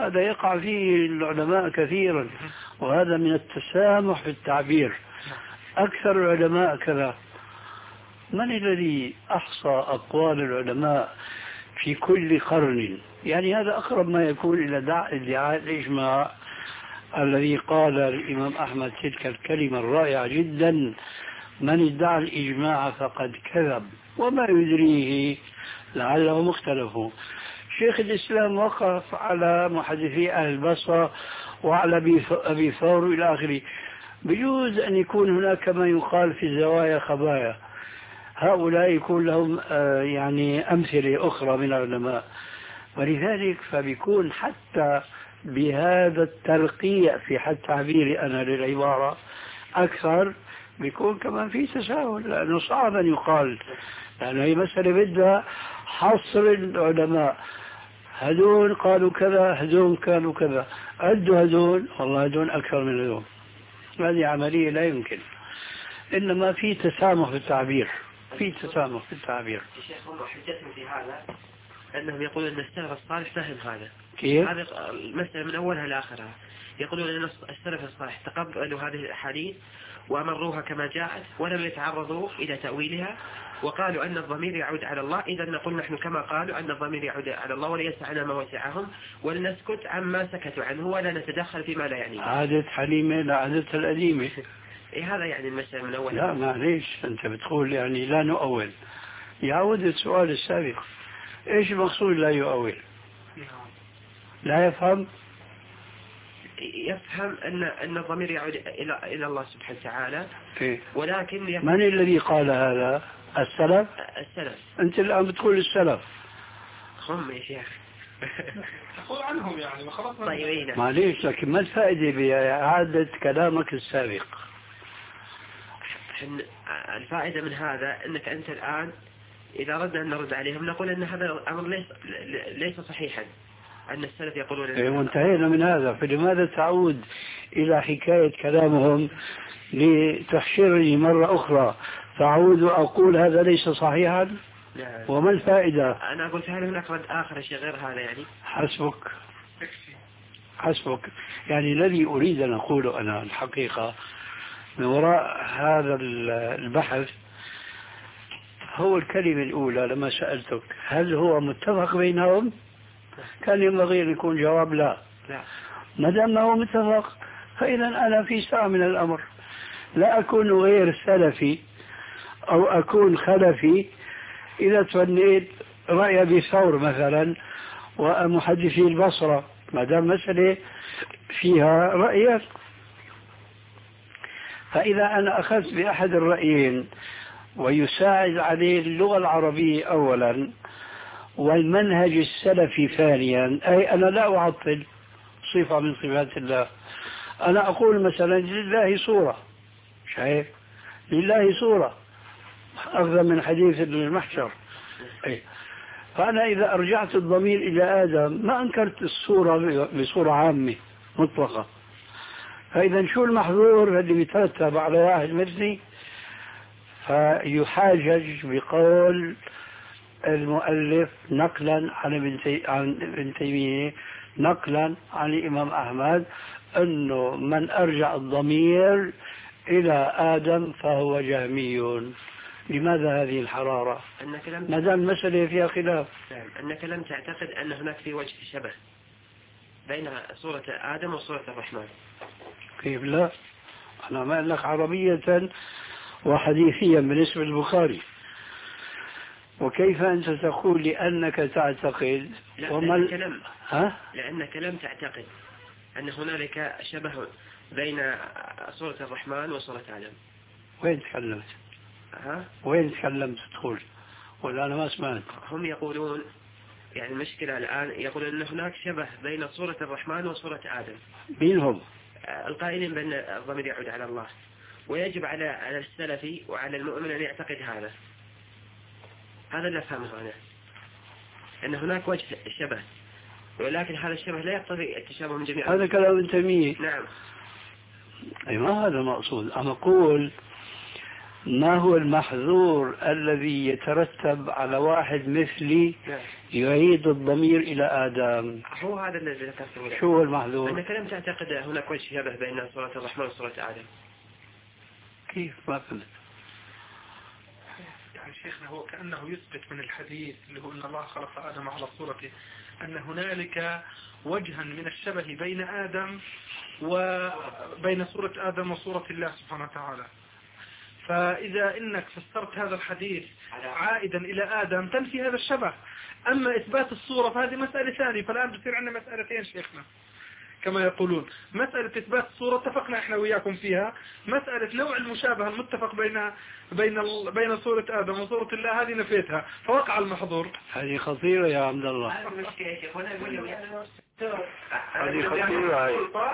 هذا يقع فيه العلماء كثيرا، وهذا من التسامح في التعبير. أكثر العلماء كذا. من الذي أحصى أقوال العلماء في كل قرن؟ يعني هذا أقرب ما يكون إلى ادعاء الإجماع الذي قال الإمام أحمد تلك الكلمة الرائعة جدا: من ادعى الإجماع فقد كذب وما يدريه لعلهم اختلفوا. شيخ الإسلام وقف على محدثي أهل البصرة وعلى أبي ثور إلى آخره. بجوز أن يكون هناك ما يقال في الزوايا خبايا، هؤلاء يكون لهم يعني أمثلة أخرى من العلماء، ولذلك فبيكون حتى بهذا الترقيع في حد تعبيري أنا للعبارة أكثر بيكون كمان في تساهل، لأنه صعب أن يقال، لأنه هي مسألة بدها حصر العلماء. هدون قالوا كذا، هدون كانوا كذا، عدوا هدون، والله هدون أكثر من هدون. هذه عملية لا يمكن، إنما في تسامح في التعبير، في تسامح في التعبير. الشيخ هم حجتهم في هذا أنهم يقولون أن السلف الصالح فهم هذا. كيف؟ هذه المسألة من أولها لآخرها. يقولون أن السلف الصالح تقبلوا هذه الأحاديث وأمروها كما جاءت ولم يتعرضوا إلى تأويلها، وقالوا أن الضمير يعود على الله. إذا نقول نحن كما قالوا أن الضمير يعود على الله وليسعنا ما وسعهم، ولنسكت عما سكتوا عنه ولا نتدخل فيما لا يعنيه. عادة حليمة لعادتها القديمة. إيه هذا يعني المسألة من أول. لا معليش، أنت بتقول يعني لا نؤول. يعود السؤال السابق، إيش المقصود لا يؤول؟ لا يفهم؟ يفهم أن أن الضمير يعود إلى إلى الله سبحانه وتعالى. إيه؟ ولكن يفهم. من الذي قال هذا؟ السلف؟ السلف. أنت الآن بتقول السلف. هم يا شيخ. تقول عنهم يعني ما خلاص. طيب معليش، لكن ما الفائدة بإعادة كلامك السابق؟ الفائدة من هذا أنك أنت الآن إذا ردنا أن نرد عليهم نقول أن هذا الأمر ليس ليس صحيحا، أن السلف يقولون إيه وانتهينا من هذا. فلماذا تعود إلى حكاية كلامهم لتحشرني مرة أخرى فأعود وأقول هذا ليس صحيحا؟ لا. وما الفائدة؟ أنا قلت هل هناك رد آخر شيء غير هذا يعني؟ حسبك حسبك. يعني الذي أريد أن أقوله أنا الحقيقة من وراء هذا البحث هو الكلمة الأولى لما سألتك هل هو متفق بينهم؟ كان ينبغي أن يكون جواب لا. لا. ما دام ما هو متفق فإذا أنا في ساعة من الأمر لا أكون غير سلفي أو أكون خلفي إذا توليت رأي أبي ثور مثلا ومحدثي البصرة، ما دام مسألة فيها رأيات. فإذا أنا أخذت بأحد الرأيين ويساعد عليه اللغة العربية أولا والمنهج السلفي ثانيا، أي أنا لا أعطل صفة من صفات الله. أنا أقول مثلا لله صورة، شايف؟ لله صورة أخذ من حديث المحشر. أي. فأنا إذا أرجعت الضمير إلى آدم ما أنكرت الصورة بصورة عامة مطلقة. فإذا شو المحظور اللي بيترتب على واحد مثلي؟ فيحاجج بقول المؤلف نقلا عن ابن تيمية نقلا عن الإمام أحمد أنه من أرجع الضمير إلى آدم فهو جهمي. لماذا هذه الحرارة؟ ما دام المسألة فيها خلاف. أنك لم تعتقد أن هناك في وجه شبه بين صورة آدم وصورة الرحمن. كيف لا؟ أنا ما لك عربية وحديثيا بالنسبة للبخاري. وكيف أنت تقول لأنك تعتقد وما لأنك لم ها؟ لأنك لم تعتقد أن هنالك شبه بين صورة الرحمن وصورة آدم. وين تكلمت؟ ها؟ وين تكلمت تقول؟ ولا أنا ما سمعت. هم يقولون يعني المشكلة الآن يقولون أن هناك شبه بين صورة الرحمن وصورة آدم. مين هم؟ القائلين بأن الضمير يعود على الله، ويجب على على السلفي وعلى المؤمن أن يعتقد هذا. هذا اللي أفهمه أنا، أن هناك وجه شبه، ولكن هذا الشبه لا يقتضي التشابه من جميع. هذا كلام ابن تيمية. نعم. أي ما هذا المقصود. أنا أقول ما هو المحظور الذي يترتب على واحد مثلي يعيد الضمير إلى آدم؟ هو هذا الذي ذكرته. شو هو المحظور؟ أنك لم تعتقد هناك وجه شبه بين سورة الرحمن وسورة آدم. كيف؟ ما فهمت. يعني شيخنا هو كأنه يثبت من الحديث اللي هو أن الله خلق آدم على صورته أن هنالك وجها من الشبه بين آدم وبين صورة آدم وصورة الله سبحانه وتعالى. فإذا إنك فسرت هذا الحديث عائدا إلى آدم تنفي هذا الشبه. أما إثبات الصورة فهذه مسألة ثانية. فالآن بصير عندنا مسألتين شيخنا كما يقولون، مسألة إثبات الصورة اتفقنا إحنا وياكم فيها، مسألة نوع المشابهة المتفق بين بين بين صورة آدم وصورة الله هذه نفيتها فوقع المحظور. هذه خطيرة يا عبد الله، هذه خطيرة.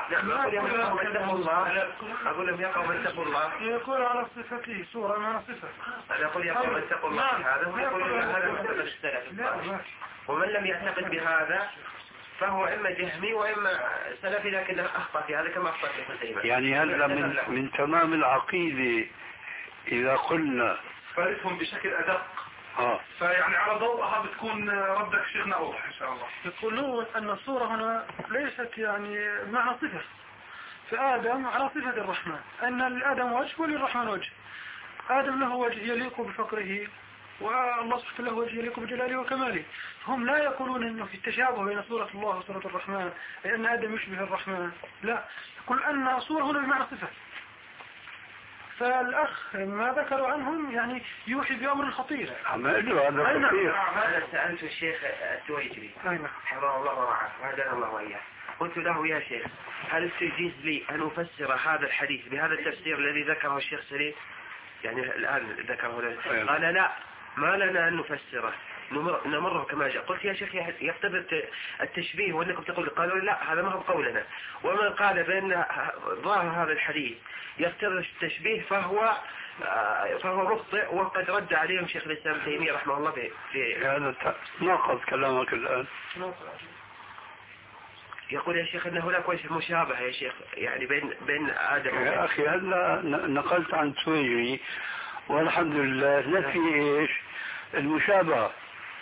أقول لهم يا قوم اتقوا الله، يقول على صفته صورة ما صفة. يقول يا قوم اتقوا الله هذا، ويقول هذا معتقد السلف. ومن لم يعتقد بهذا فهو إما جهمي وإما سلفي، لكنه أخطأ في هذا كما أخطأ في ابن تيمية. يعني هذا من من تمام العقيدة إذا قلنا فارسهم بشكل أدق. آه. فيعني على ضوءها بتكون ردك شيخنا أوضح إن شاء الله. يقولون أن الصورة هنا ليست يعني مع صفة، فآدم على صفة الرحمن، أن لآدم وجه وللرحمن وجه. آدم له وجه يليق بفقره والله سبحانه له وجه يليق بجلاله وكماله. هم لا يقولون انه في التشابه بين صورة الله وصورة الرحمن لان آدم يشبه الرحمن، لا، يقول ان صورة هنا بمعنى صفة. فالاخ ما ذكروا عنهم يعني يوحي بامر خطير. ما ادري هذا خطير. انا سألت الشيخ التويجري حفظه الله ورعاه وهدانا الله واياه، قلت له يا شيخ هل تجيز لي ان افسر هذا الحديث بهذا التفسير الذي ذكره الشيخ سليم، يعني الان ذكره له؟ قال لا، ما لنا أن نفسره، نمر نمره كما جاء. قلت يا شيخ يقتضي التشبيه وأنكم تقول، قالوا لا هذا ما هو قولنا، ومن قال بأن ظاهر هذا الحديث يقتضي التشبيه فهو فهو مخطئ، وقد رد عليهم شيخ الإسلام ابن تيمية رحمه الله في, في هذا ناقض كلامك الآن. يقول يا شيخ أن هناك وجه مشابه يا شيخ يعني بين بين آدم وبين. يا أخي هلا نقلت عن تويجري والحمد لله نفي ايش المشابهة.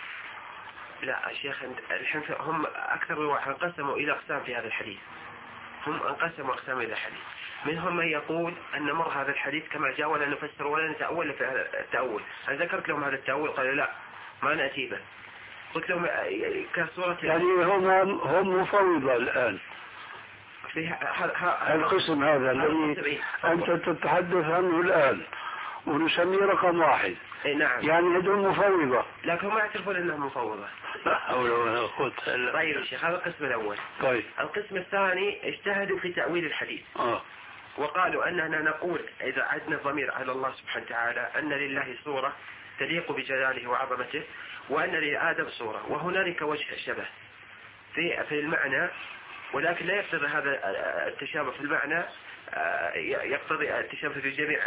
لا يا شيخ الحين هم اكثر واحد انقسموا الى اقسام في هذا الحديث، هم انقسموا اقسام الى الحديث، منهم من يقول ان مر هذا الحديث كما جاء ولا نفسر ولا نتأول في هذا التأول. انا ذكرت لهم هذا التأول قالوا لا ما نأتي به. قلت لهم كصورة يعني هم هم مفوضة الان في القسم هذا الذي انت تتحدث عنه الان ونسميه رقم واحد. اي نعم. يعني هذول مفوضة لكن هم يعترفون انهم مفوضة. لا حول ولا قوة الا بالله. طيب يا شيخ هذا القسم الاول. طيب القسم الثاني اجتهدوا في تأويل الحديث. اه وقالوا اننا نقول اذا عدنا الضمير على الله سبحانه وتعالى ان لله صورة تليق بجلاله وعظمته، وان لآدم صورة، وهنالك وجه شبه في في المعنى، ولكن لا يقتضي هذا التشابه في المعنى يقتضي التشابه في جميع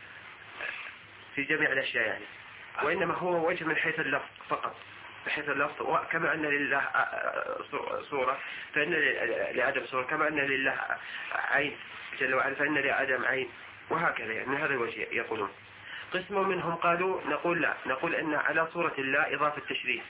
في جميع الأشياء يعني، وإنما هو وجه من حيث اللفظ فقط، بحيث اللفظ. وكما أن لله صورة فإن لآدم صورة، كما أن لله عين جل وعلا فإن لآدم عين، وهكذا يعني من هذا الوجه يقولون. قسم منهم قالوا نقول لا، نقول أن على صورة الله إضافة تشريف،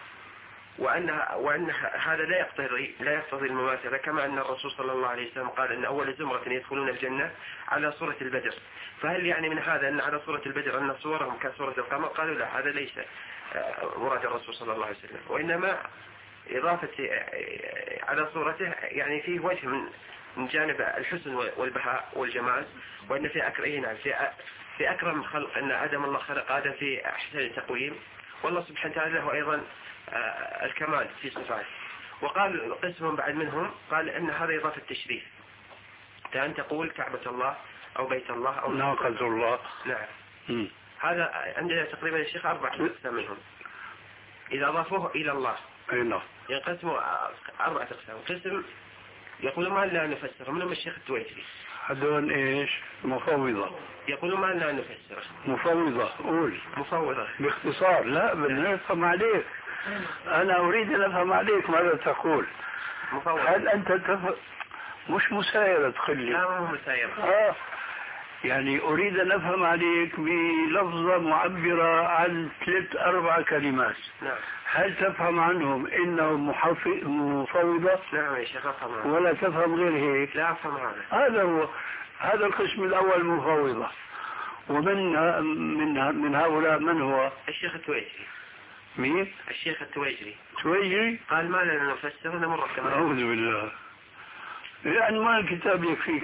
وأن وأن هذا لا يقتضي لا يقتضي المماثلة، كما أن الرسول صلى الله عليه وسلم قال أن أول زمرة يدخلون الجنة على صورة البدر. فهل يعني من هذا أن على صورة البدر أن صورهم كصورة القمر؟ قالوا لا، هذا ليس مراد الرسول صلى الله عليه وسلم، وإنما إضافة على صورته يعني فيه وجه من من جانب الحسن والبهاء والجمال، وأن في أكرم في في أكرم خلق أن آدم الله خلق آدم في أحسن تقويم، والله سبحانه وتعالى له أيضا الكمال في صفاته. وقال قسم بعد منهم قال أن هذا إضافة تشريف، كأن تقول كعبة الله أو بيت الله أو ناقة الله. نعم. م. هذا عندنا تقريبا الشيخ أربعة أقسام منهم إذا أضافوه إلى الله. أي نعم. ينقسموا أربعة أقسام. قسم يقولون ما لنا نفسر، منهم الشيخ التويجري. هذول إيش؟ مفوضة. يقولون ما لنا نفسر. مفوضة. قول. مفوضة. باختصار. لا بدنا نفهم عليك. أنا أريد أن أفهم عليك ماذا تقول. مفوضة. هل أنت تف... مش مسايرة تخلي؟ لا مو مسايرة. آه. يعني أريد أن أفهم عليك بلفظة معبرة عن ثلاث أربع كلمات. نعم. هل تفهم عنهم إنهم مفوضة؟ نعم يا شيخ أفهم هذا. ولا تفهم غير هيك؟ لا أفهم هذا. هذا هو، هذا القسم الأول مفوضة. ومن من من هؤلاء من هو؟ الشيخ التويجري. مين؟ الشيخ التويجري. تويجري؟ قال ما لنا نفسر نمر كمان. أعوذ بالله. يعني ما الكتاب يكفيك.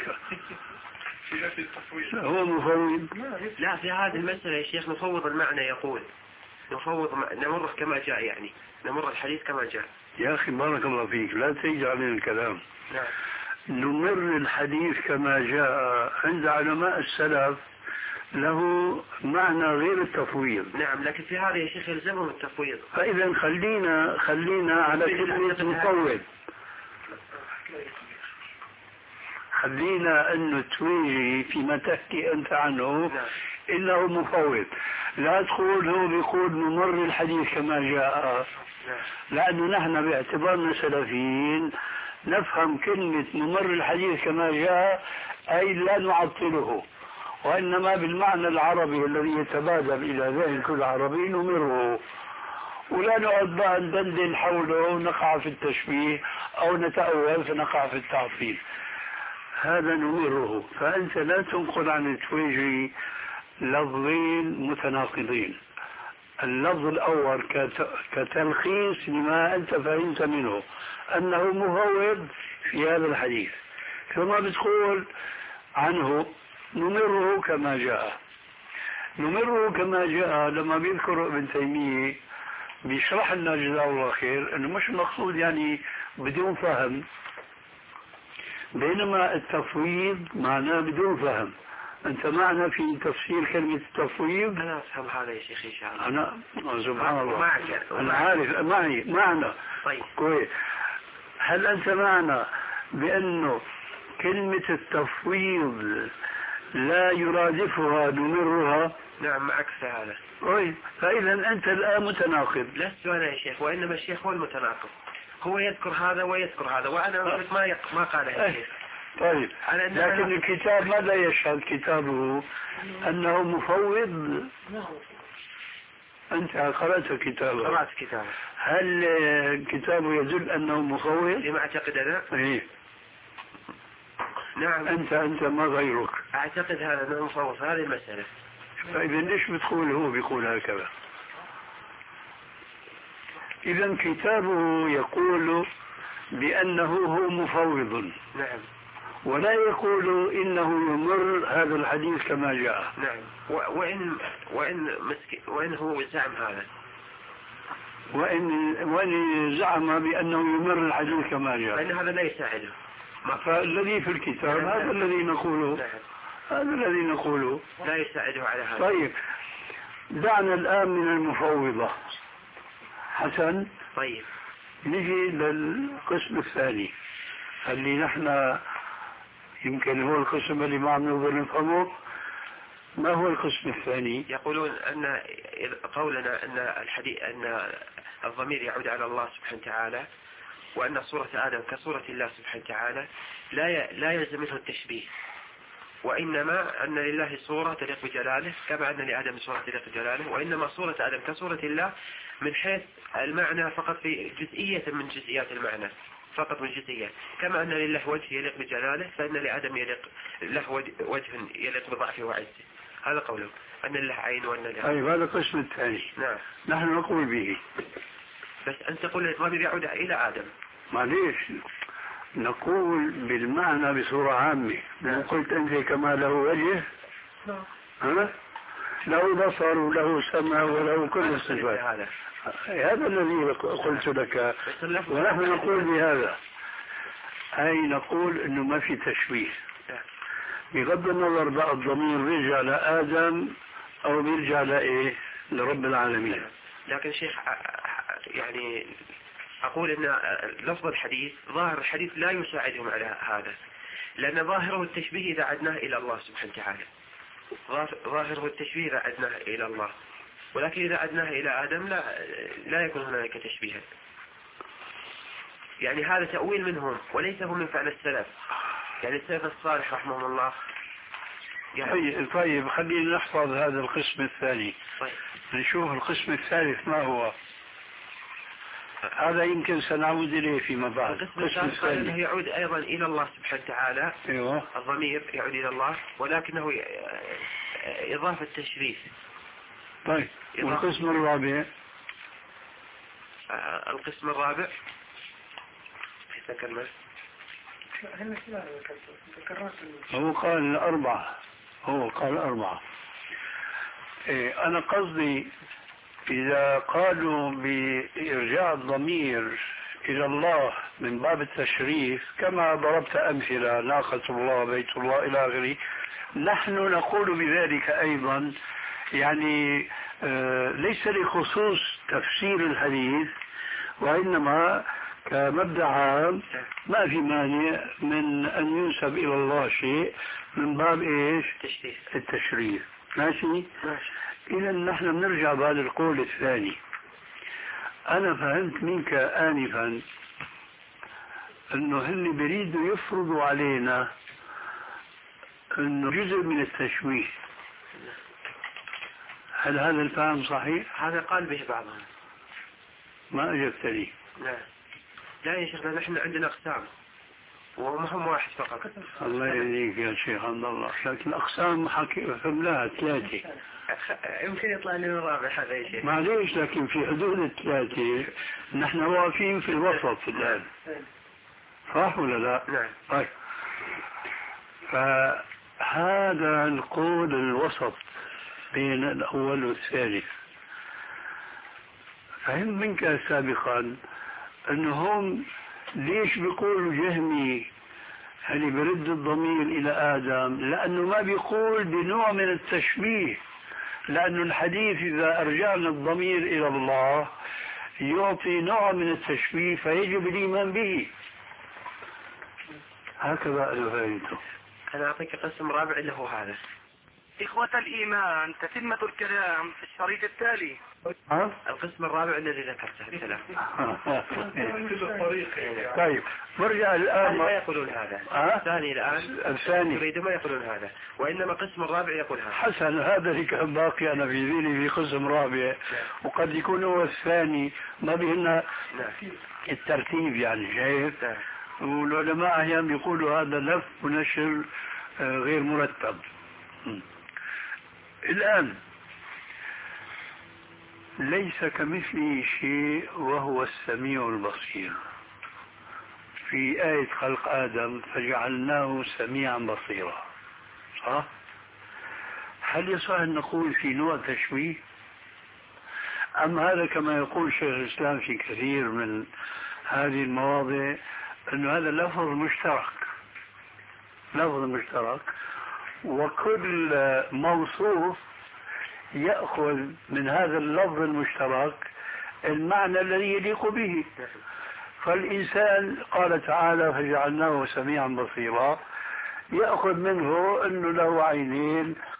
هو مفوض. لا في هذه المسألة يا شيخ نفوض المعنى، يقول نفوض نمره كما جاء، يعني نمر الحديث كما جاء. يا أخي بارك الله فيك، لا تجعل من الكلام. نعم. نمر الحديث كما جاء عند علماء السلف له معنى غير التفويض. نعم، لكن في هذا يا شيخ يلزمهم التفويض. فإذا خلينا خلينا على كلمة مفوض، خلينا أنه تويجي فيما تحكي أنت عنه. نعم. إنه مفوض، لا تقول هو بيقول نمر الحديث كما جاء. نعم. لأنه نحن باعتبارنا سلفيين نفهم كلمة نمر الحديث كما جاء أي لا نعطله، وإنما بالمعنى العربي الذي يتبادل إلى ذهن كل عربي نمره، ولا نقعد بقى ندندن حوله ونقع في التشبيه أو نتأول فنقع في التعطيل. هذا نمره. فأنت لا تنقل عن التويجري لفظين متناقضين. اللفظ الأول كتلخيص لما أنت فهمت منه أنه مفوض في هذا الحديث، ثم بتقول عنه نمره كما جاء. نمره كما جاء لما بيذكر ابن تيمية بيشرح لنا جزاه الله خير أنه مش مقصود يعني بدون فهم، بينما التفويض معناه بدون فهم. أنت معنا في تفسير كلمة التفويض؟ أنا أفهم هذا يا شيخ إن شاء الله. أنا سبحان الله معك. أنا عارف معي معنا. طيب كويس. هل أنت معنا بأنه كلمة التفويض لا يرادفها نمرها؟ نعم معك في هذا. طيب فإذا أنت الآن متناقض. لست أنا يا شيخ، وإنما الشيخ هو المتناقض، هو يذكر هذا ويذكر هذا، وأنا ما يق... ما قاله الشيخ. طيب لكن الكتاب ماذا يشهد كتابه أنه مفوض؟ أنت قرأت كتابه؟ قرأت كتابه. هل كتابه يدل أنه مفوض؟ لما أعتقد أنا؟ إيه. نعم. أنت أنت ما غيرك؟ أعتقد هذا أنه مفوض هذه المسألة. فإذا ليش بتقول هو بيقول هكذا؟ إذا كتابه يقول بأنه هو مفوض. نعم. ولا يقول إنه يمر هذا الحديث كما جاء. نعم. وإن وإن مسك وإن هو زعم هذا، وإن وإن زعم بأنه يمر الحديث كما جاء، فإن هذا لا يساعده. فالذي في الكتاب نعم. هذا الذي نقوله. نعم. هذا الذي نقوله لا يساعده على هذا. طيب دعنا الآن من المفوضة. حسن. طيب نجي للقسم الثاني اللي نحن يمكن هو القسم اللي ما عم نقدر نفهمه. ما هو القسم الثاني؟ يقولون أن قولنا أن الحديث أن الضمير يعود على الله سبحانه وتعالى، وأن صورة آدم كصورة الله سبحانه وتعالى لا لا يلزم منه التشبيه، وإنما أن لله صورة تليق بجلاله كما أن لآدم صورة تليق بجلاله، وإنما صورة آدم كصورة الله من حيث المعنى فقط في جزئية من جزئيات المعنى، فقط من جزئية، كما أن لله وجه يليق بجلاله فإن لآدم يليق له وجه يليق بضعفه وعزه. هذا قوله أن لله عين وأن له. أي هذا القسم الثاني. نعم. نحن نقول به. بس أنت تقول الضمير يعود إلى آدم. معليش نقول بالمعنى بصورة عامة. نعم. قلت أنت كما له وجه. نعم. ها؟ له بصر وله سمع وله كل الصفات. هذا هذا الذي قلت لك، ونحن نقول بهذا، أي نقول أنه ما في تشبيه. بغض النظر بقى الضمير بيرجع لآدم أو بيرجع لإيه لرب العالمين. لكن شيخ يعني أقول أن لفظ الحديث ظاهر الحديث لا يساعدهم على هذا، لأن ظاهره التشبيه إذا عدناه إلى الله سبحانه وتعالى، ظاهره التشبيه إذا عدناه إلى الله، ولكن إذا عدناه إلى آدم لا لا يكون هناك تشبيها. يعني هذا تأويل منهم وليس هو من فعل السلف. يعني السلف الصالح رحمهم الله طيب طيب خلينا نحفظ هذا القسم الثاني. طيب نشوف القسم الثالث ما هو. هذا يمكن سنعود إليه فيما بعد. القسم الثاني أنه يعود أيضا إلى الله سبحانه وتعالى. أيوة. الضمير يعود إلى الله ولكنه إضافة تشريف. طيب والقسم الرابع؟ القسم الرابع ذكرنا هو قال أربعة. هو قال أربعة. إيه أنا قصدي إذا قالوا بإرجاع الضمير إلى الله من باب التشريف كما ضربت أمثلة ناقة الله بيت الله إلى آخره، نحن نقول بذلك أيضا، يعني آه ليس لخصوص تفسير الحديث وإنما كمبدأ عام ما في مانع من أن ينسب إلى الله شيء من باب إيش؟ التشريف. ماشي؟ ماشي. إذا نحن بنرجع بهذا القول الثاني. أنا فهمت منك آنفا أنه هن بيريدوا يفرضوا علينا أنه جزء من التشويه. هل هذا الفهم صحيح؟ هذا قال به بعضهم. ما أجبتني. لا لا يا شيخنا نحن عندنا أقسام وهم واحد فقط. الله يهديك يا شيخ عبد الله، لكن الأقسام حكي فهمناها ثلاثة. يمكن يطلع لنا الرابع هذا يا شيخ. معليش لكن في حدود الثلاثة نحن واقفين في الوسط الآن. صح ولا لا؟ نعم. طيب فهذا القول الوسط بين الأول والثالث. فهم منك سابقا أنهم ليش بيقولوا جهمي يعني برد الضمير إلى آدم؟ لأنه ما بيقول بنوع من التشبيه، لأن الحديث إذا أرجعنا الضمير إلى الله يعطي نوع من التشبيه فيجب الإيمان به. هكذا أنا فهمته. أنا أعطيك قسم رابع اللي هو هذا. إخوة الإيمان، تتمة الكلام في الشريط التالي. ها؟ القسم الرابع الذي ذكرته الثلاث. طيب برجع الآن. ما يقولون هذا. أه؟ الثاني الآن. الثاني. يريد ما يقولون هذا، وإنما القسم الرابع يقول هذا. حسن، هذا اللي كان باقي أنا في ذهني في قسم رابع، وقد يكون هو الثاني ما بيهنا الترتيب يعني شايف. والعلماء أحيانا يقولوا هذا لف ونشر غير مرتب. الآن ليس كمثله شيء وهو السميع البصير. في آية خلق آدم فجعلناه سميعا بصيرا، صح؟ هل يصح أن نقول في نوع تشويه؟ أم هذا كما يقول شيخ الإسلام في كثير من هذه المواضع أنه هذا لفظ مشترك، لفظ مشترك، وكل موصوف يأخذ من هذا اللفظ المشترك المعنى الذي يليق به. فالإنسان قال تعالى فجعلناه سميعا بصيرا، يأخذ منه أنه له عينين